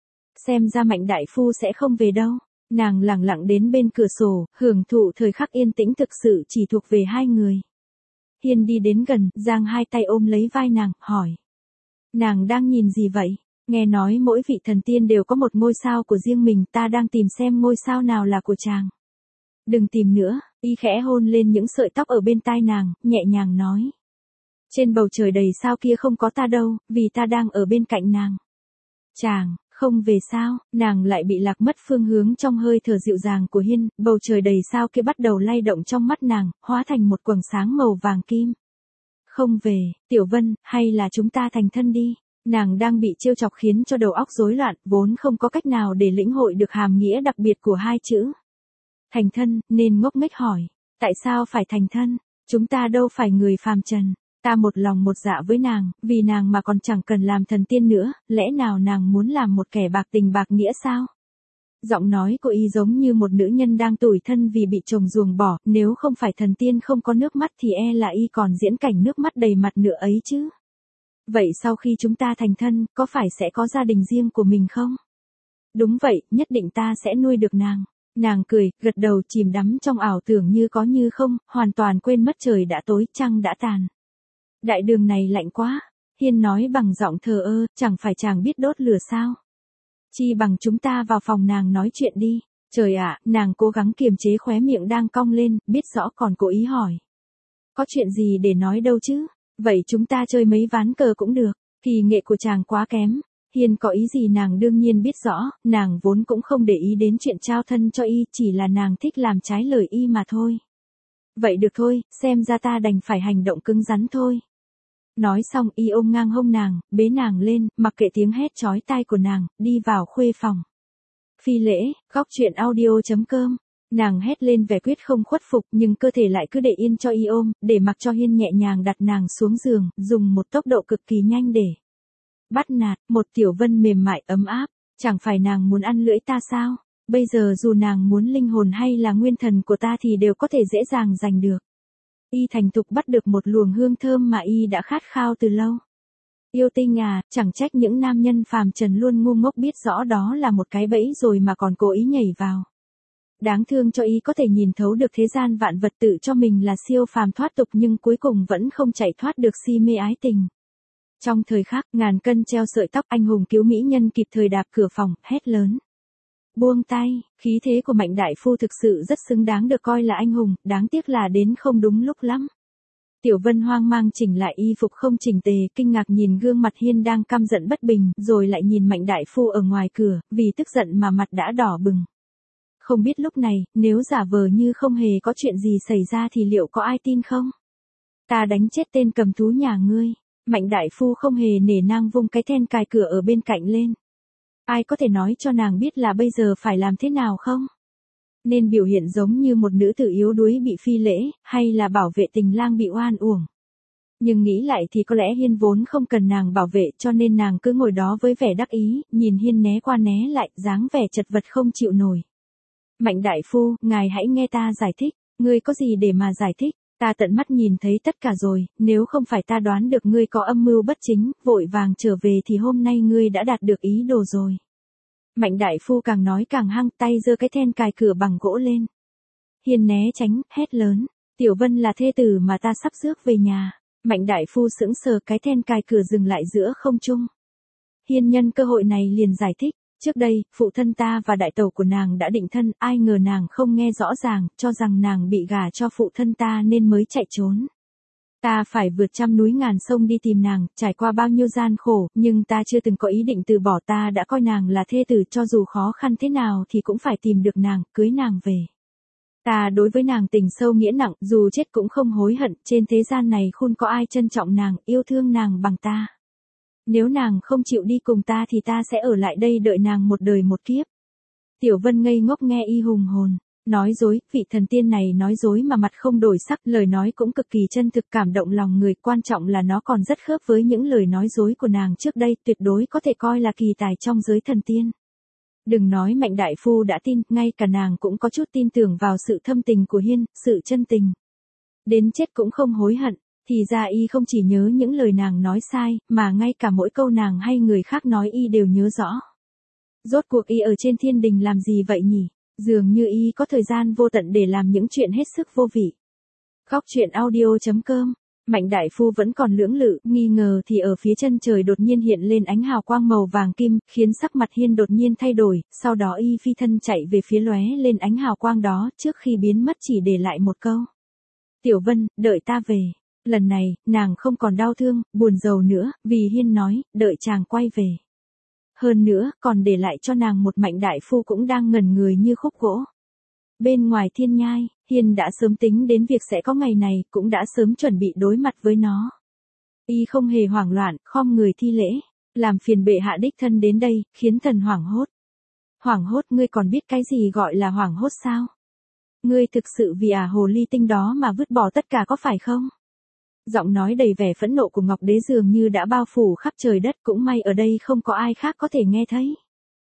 Xem ra Mạnh đại phu sẽ không về đâu. Nàng lẳng lặng đến bên cửa sổ, hưởng thụ thời khắc yên tĩnh thực sự chỉ thuộc về hai người. Hiên đi đến gần, giang hai tay ôm lấy vai nàng, hỏi. Nàng đang nhìn gì vậy? Nghe nói mỗi vị thần tiên đều có một ngôi sao của riêng mình, ta đang tìm xem ngôi sao nào là của chàng. Đừng tìm nữa, y khẽ hôn lên những sợi tóc ở bên tai nàng, nhẹ nhàng nói. Trên bầu trời đầy sao kia không có ta đâu, vì ta đang ở bên cạnh nàng. Chàng, không về sao, nàng lại bị lạc mất phương hướng trong hơi thở dịu dàng của Hiên, bầu trời đầy sao kia bắt đầu lay động trong mắt nàng, hóa thành một quầng sáng màu vàng kim. Không về, Tiểu Vân, hay là chúng ta thành thân đi. Nàng đang bị trêu chọc khiến cho đầu óc rối loạn, vốn không có cách nào để lĩnh hội được hàm nghĩa đặc biệt của hai chữ. Thành thân, nên ngốc nghếch hỏi, tại sao phải thành thân? Chúng ta đâu phải người phàm trần. Ta một lòng một dạ với nàng, vì nàng mà còn chẳng cần làm thần tiên nữa, lẽ nào nàng muốn làm một kẻ bạc tình bạc nghĩa sao? Giọng nói của y giống như một nữ nhân đang tủi thân vì bị chồng ruồng bỏ, nếu không phải thần tiên không có nước mắt thì e là y còn diễn cảnh nước mắt đầy mặt nữa ấy chứ. Vậy sau khi chúng ta thành thân, có phải sẽ có gia đình riêng của mình không? Đúng vậy, nhất định ta sẽ nuôi được nàng. Nàng cười, gật đầu chìm đắm trong ảo tưởng như có như không, hoàn toàn quên mất trời đã tối, trăng đã tàn. Đại đường này lạnh quá, Hiên nói bằng giọng thờ ơ, chẳng phải chàng biết đốt lửa sao? Chi bằng chúng ta vào phòng nàng nói chuyện đi. Trời ạ, nàng cố gắng kiềm chế khóe miệng đang cong lên, biết rõ còn cố ý hỏi. Có chuyện gì để nói đâu chứ? Vậy chúng ta chơi mấy ván cờ cũng được, kỳ nghệ của chàng quá kém. Hiên có ý gì nàng đương nhiên biết rõ, nàng vốn cũng không để ý đến chuyện trao thân cho y, chỉ là nàng thích làm trái lời y mà thôi. Vậy được thôi, xem ra ta đành phải hành động cứng rắn thôi. Nói xong y ôm ngang hông nàng, bế nàng lên, mặc kệ tiếng hét chói tai của nàng, đi vào khuê phòng. Phi lễ, góc truyện audio chấm com. Nàng hét lên vẻ quyết không khuất phục nhưng cơ thể lại cứ để yên cho y ôm, để mặc cho Hiên nhẹ nhàng đặt nàng xuống giường, dùng một tốc độ cực kỳ nhanh để bắt nạt, một Tiểu Vân mềm mại ấm áp, chẳng phải nàng muốn ăn lưỡi ta sao? Bây giờ dù nàng muốn linh hồn hay là nguyên thần của ta thì đều có thể dễ dàng giành được. Y thành thục bắt được một luồng hương thơm mà y đã khát khao từ lâu. Yêu tinh à, chẳng trách những nam nhân phàm trần luôn ngu ngốc biết rõ đó là một cái bẫy rồi mà còn cố ý nhảy vào. Đáng thương cho y có thể nhìn thấu được thế gian vạn vật tự cho mình là siêu phàm thoát tục nhưng cuối cùng vẫn không chạy thoát được si mê ái tình. Trong thời khắc ngàn cân treo sợi tóc, anh hùng cứu mỹ nhân kịp thời đạp cửa phòng, hét lớn. Buông tay, khí thế của Mạnh đại phu thực sự rất xứng đáng được coi là anh hùng, đáng tiếc là đến không đúng lúc lắm. Tiểu Vân hoang mang chỉnh lại y phục không chỉnh tề, kinh ngạc nhìn gương mặt Hiên đang căm giận bất bình, rồi lại nhìn Mạnh đại phu ở ngoài cửa, vì tức giận mà mặt đã đỏ bừng. Không biết lúc này, nếu giả vờ như không hề có chuyện gì xảy ra thì liệu có ai tin không? Ta đánh chết tên cầm thú nhà ngươi. Mạnh đại phu không hề nể nang vung cái then cài cửa ở bên cạnh lên. Ai có thể nói cho nàng biết là bây giờ phải làm thế nào không? Nên biểu hiện giống như một nữ tử yếu đuối bị phi lễ, hay là bảo vệ tình lang bị oan uổng? Nhưng nghĩ lại thì có lẽ Hiên vốn không cần nàng bảo vệ cho nên nàng cứ ngồi đó với vẻ đắc ý, nhìn Hiên né qua né lại, dáng vẻ chật vật không chịu nổi. Mạnh đại phu, ngài hãy nghe ta giải thích, ngươi có gì để mà giải thích? Ta tận mắt nhìn thấy tất cả rồi, nếu không phải ta đoán được ngươi có âm mưu bất chính, vội vàng trở về thì hôm nay ngươi đã đạt được ý đồ rồi. Mạnh đại phu càng nói càng hăng, tay giơ cái then cài cửa bằng gỗ lên. Hiên né tránh, hét lớn. Tiểu Vân là thê tử mà ta sắp rước về nhà. Mạnh đại phu sững sờ, cái then cài cửa dừng lại giữa không trung. Hiên nhân cơ hội này liền giải thích. Trước đây, phụ thân ta và đại tẩu của nàng đã định thân, ai ngờ nàng không nghe rõ ràng, cho rằng nàng bị gả cho phụ thân ta nên mới chạy trốn. Ta phải vượt trăm núi ngàn sông đi tìm nàng, trải qua bao nhiêu gian khổ, nhưng ta chưa từng có ý định từ bỏ, ta đã coi nàng là thê tử, cho dù khó khăn thế nào thì cũng phải tìm được nàng, cưới nàng về. Ta đối với nàng tình sâu nghĩa nặng, dù chết cũng không hối hận, trên thế gian này khôn có ai trân trọng nàng, yêu thương nàng bằng ta. Nếu nàng không chịu đi cùng ta thì ta sẽ ở lại đây đợi nàng một đời một kiếp. Tiểu Vân ngây ngốc nghe y hùng hồn. Nói dối, vị thần tiên này nói dối mà mặt không đổi sắc, lời nói cũng cực kỳ chân thực cảm động lòng người, quan trọng là nó còn rất khớp với những lời nói dối của nàng trước đây, tuyệt đối có thể coi là kỳ tài trong giới thần tiên. Đừng nói Mạnh đại phu đã tin, ngay cả nàng cũng có chút tin tưởng vào sự thâm tình của Hiên, sự chân tình. Đến chết cũng không hối hận, thì ra y không chỉ nhớ những lời nàng nói sai, mà ngay cả mỗi câu nàng hay người khác nói y đều nhớ rõ. Rốt cuộc y ở trên thiên đình làm gì vậy nhỉ? Dường như y có thời gian vô tận để làm những chuyện hết sức vô vị. Góc truyện audio chấm com Mạnh đại phu vẫn còn lưỡng lự, nghi ngờ thì ở phía chân trời đột nhiên hiện lên ánh hào quang màu vàng kim, khiến sắc mặt Hiên đột nhiên thay đổi, sau đó y phi thân chạy về phía lóe lên ánh hào quang đó, trước khi biến mất chỉ để lại một câu. Tiểu Vân, đợi ta về. Lần này, nàng không còn đau thương, buồn rầu nữa, vì Hiên nói, đợi chàng quay về. Hơn nữa, còn để lại cho nàng một Mạnh đại phu cũng đang ngẩn người như khúc gỗ. Bên ngoài thiên nhai, Hiên đã sớm tính đến việc sẽ có ngày này, cũng đã sớm chuẩn bị đối mặt với nó. Y không hề hoảng loạn, khom người thi lễ, làm phiền bệ hạ đích thân đến đây, khiến thần hoảng hốt. Hoảng hốt, ngươi còn biết cái gì gọi là hoảng hốt sao? Ngươi thực sự vì ả hồ ly tinh đó mà vứt bỏ tất cả có phải không? Giọng nói đầy vẻ phẫn nộ của Ngọc Đế dường như đã bao phủ khắp trời đất, cũng may ở đây không có ai khác có thể nghe thấy.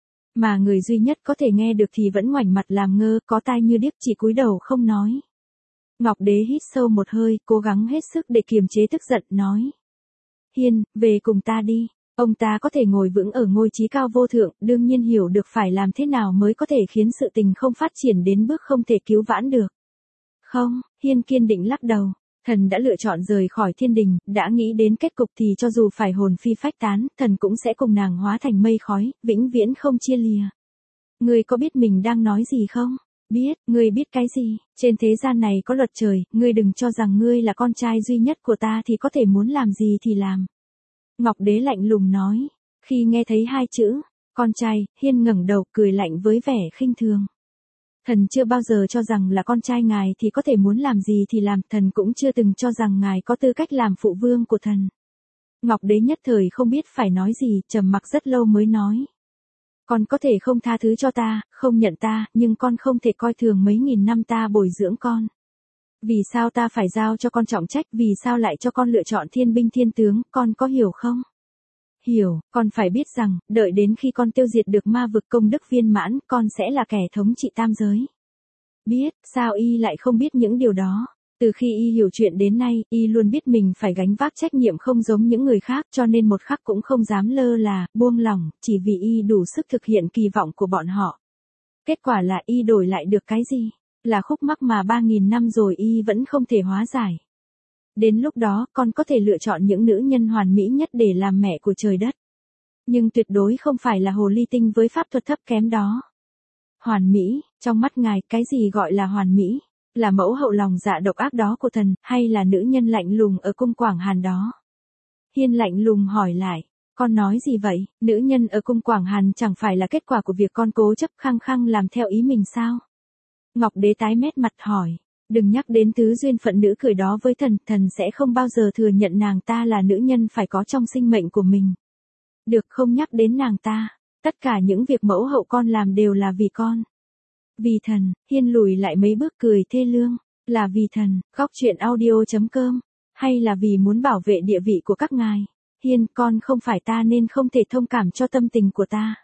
Mà người duy nhất có thể nghe được thì vẫn ngoảnh mặt làm ngơ, có tai như điếc, chỉ cúi đầu không nói. Ngọc Đế hít sâu một hơi, cố gắng hết sức để kiềm chế tức giận, nói. Hiên, về cùng ta đi. Ông ta có thể ngồi vững ở ngôi trí cao vô thượng, đương nhiên hiểu được phải làm thế nào mới có thể khiến sự tình không phát triển đến bước không thể cứu vãn được. Không, Hiên kiên định lắc đầu. Thần đã lựa chọn rời khỏi thiên đình, đã nghĩ đến kết cục thì cho dù phải hồn phi phách tán, thần cũng sẽ cùng nàng hóa thành mây khói, vĩnh viễn không chia lìa. Ngươi có biết mình đang nói gì không? Biết, ngươi biết cái gì? Trên thế gian này có luật trời, ngươi đừng cho rằng ngươi là con trai duy nhất của ta thì có thể muốn làm gì thì làm. Ngọc Đế lạnh lùng nói, khi nghe thấy hai chữ, con trai, Hiên ngẩng đầu cười lạnh với vẻ khinh thường. Thần chưa bao giờ cho rằng là con trai ngài thì có thể muốn làm gì thì làm, thần cũng chưa từng cho rằng ngài có tư cách làm phụ vương của thần. Ngọc Đế nhất thời không biết phải nói gì, trầm mặc rất lâu mới nói. Con có thể không tha thứ cho ta, không nhận ta, nhưng con không thể coi thường mấy nghìn năm ta bồi dưỡng con. Vì sao ta phải giao cho con trọng trách, vì sao lại cho con lựa chọn thiên binh thiên tướng, con có hiểu không? Hiểu, con phải biết rằng, đợi đến khi con tiêu diệt được ma vực công đức viên mãn, con sẽ là kẻ thống trị tam giới. Biết, sao y lại không biết những điều đó? Từ khi y hiểu chuyện đến nay, y luôn biết mình phải gánh vác trách nhiệm không giống những người khác, cho nên một khắc cũng không dám lơ là, buông lỏng, chỉ vì y đủ sức thực hiện kỳ vọng của bọn họ. Kết quả là y đổi lại được cái gì? Là khúc mắc mà ba nghìn năm rồi y vẫn không thể hóa giải. Đến lúc đó, con có thể lựa chọn những nữ nhân hoàn mỹ nhất để làm mẹ của trời đất. Nhưng tuyệt đối không phải là hồ ly tinh với pháp thuật thấp kém đó. Hoàn mỹ, trong mắt ngài, cái gì gọi là hoàn mỹ? Là mẫu hậu lòng dạ độc ác đó của thần, hay là nữ nhân lạnh lùng ở cung Quảng Hàn đó? Hiên lạnh lùng hỏi lại, con nói gì vậy? Nữ nhân ở cung Quảng Hàn chẳng phải là kết quả của việc con cố chấp khăng khăng làm theo ý mình sao? Ngọc Đế tái mét mặt hỏi. Đừng nhắc đến tứ duyên phận nữ cười đó với thần, thần sẽ không bao giờ thừa nhận nàng ta là nữ nhân phải có trong sinh mệnh của mình. Được, không nhắc đến nàng ta, tất cả những việc mẫu hậu con làm đều là vì con. Vì thần, Hiên lùi lại mấy bước cười thê lương, là vì thần, góc truyện audio chấm com, hay là vì muốn bảo vệ địa vị của các ngài? Hiên, con không phải ta nên không thể thông cảm cho tâm tình của ta.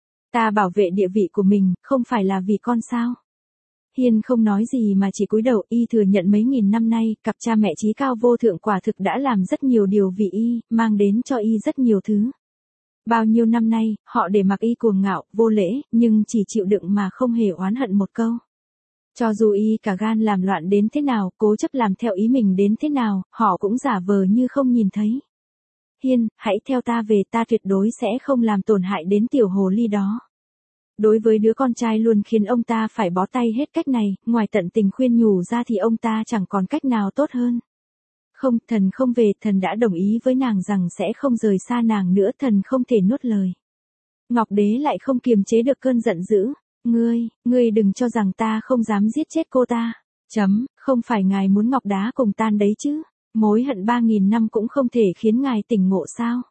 Ta bảo vệ địa vị của mình, không phải là vì con sao? Hiên không nói gì mà chỉ cúi đầu, y thừa nhận mấy nghìn năm nay, cặp cha mẹ chí cao vô thượng quả thực đã làm rất nhiều điều vì y, mang đến cho y rất nhiều thứ. Bao nhiêu năm nay, họ để mặc y cuồng ngạo, vô lễ, nhưng chỉ chịu đựng mà không hề oán hận một câu. Cho dù y cả gan làm loạn đến thế nào, cố chấp làm theo ý mình đến thế nào, họ cũng giả vờ như không nhìn thấy. Hiên, hãy theo ta về, ta tuyệt đối sẽ không làm tổn hại đến tiểu hồ ly đó. Đối với đứa con trai luôn khiến ông ta phải bó tay hết cách này, ngoài tận tình khuyên nhủ ra thì ông ta chẳng còn cách nào tốt hơn. Không, thần không về, thần đã đồng ý với nàng rằng sẽ không rời xa nàng nữa, thần không thể nuốt lời. Ngọc Đế lại không kiềm chế được cơn giận dữ. Ngươi, ngươi đừng cho rằng ta không dám giết chết cô ta. Chấm, không phải ngài muốn Ngọc Đá cùng tan đấy chứ. Mối hận ba nghìn năm cũng không thể khiến ngài tỉnh ngộ sao?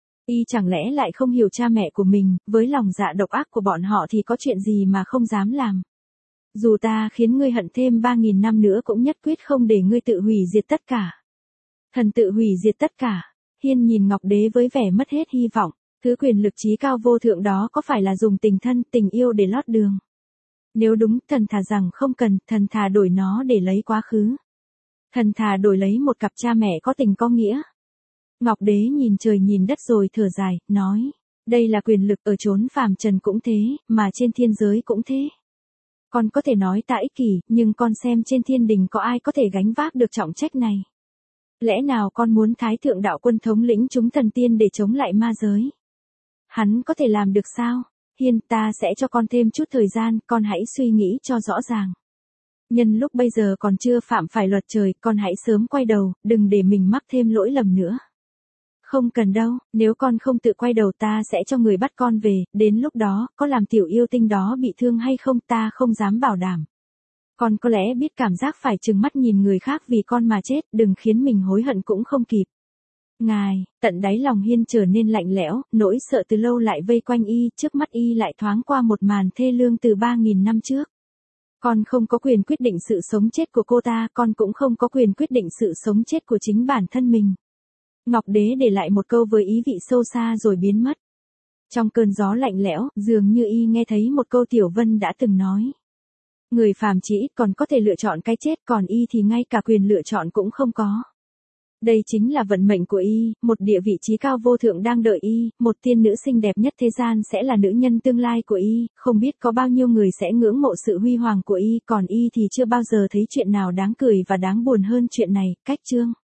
Y chẳng lẽ lại không hiểu cha mẹ của mình, với lòng dạ độc ác của bọn họ thì có chuyện gì mà không dám làm. Dù ta khiến ngươi hận thêm ba nghìn năm nữa cũng nhất quyết không để ngươi tự hủy diệt tất cả. Thần tự hủy diệt tất cả. Hiên nhìn Ngọc Đế với vẻ mất hết hy vọng. Thứ quyền lực chí cao vô thượng đó có phải là dùng tình thân, tình yêu để lót đường? Nếu đúng, thần thà rằng không cần, thần thà đổi nó để lấy quá khứ. Thần thà đổi lấy một cặp cha mẹ có tình có nghĩa. Ngọc Đế nhìn trời nhìn đất rồi thở dài, nói, đây là quyền lực ở chốn phàm trần cũng thế, mà trên thiên giới cũng thế. Con có thể nói ta ích kỷ, nhưng con xem trên thiên đình có ai có thể gánh vác được trọng trách này. Lẽ nào con muốn Thái Thượng Đạo Quân thống lĩnh chúng thần tiên để chống lại ma giới? Hắn có thể làm được sao? Hiên, ta sẽ cho con thêm chút thời gian, con hãy suy nghĩ cho rõ ràng. Nhân lúc bây giờ còn chưa phạm phải luật trời, con hãy sớm quay đầu, đừng để mình mắc thêm lỗi lầm nữa. Không cần đâu, nếu con không tự quay đầu ta sẽ cho người bắt con về, đến lúc đó, có làm tiểu yêu tinh đó bị thương hay không ta không dám bảo đảm. Con có lẽ biết cảm giác phải trừng mắt nhìn người khác vì con mà chết, đừng khiến mình hối hận cũng không kịp. Ngài, tận đáy lòng Hiên trở nên lạnh lẽo, nỗi sợ từ lâu lại vây quanh y, trước mắt y lại thoáng qua một màn thê lương từ ba nghìn năm trước. Con không có quyền quyết định sự sống chết của cô ta, con cũng không có quyền quyết định sự sống chết của chính bản thân mình. Ngọc Đế để lại một câu với ý vị sâu xa rồi biến mất. Trong cơn gió lạnh lẽo, dường như y nghe thấy một câu Tiểu Vân đã từng nói. Người phàm chỉ ít còn có thể lựa chọn cái chết, còn y thì ngay cả quyền lựa chọn cũng không có. Đây chính là vận mệnh của y, một địa vị trí cao vô thượng đang đợi y, một tiên nữ xinh đẹp nhất thế gian sẽ là nữ nhân tương lai của y, không biết có bao nhiêu người sẽ ngưỡng mộ sự huy hoàng của y, còn y thì chưa bao giờ thấy chuyện nào đáng cười và đáng buồn hơn chuyện này. Cách chương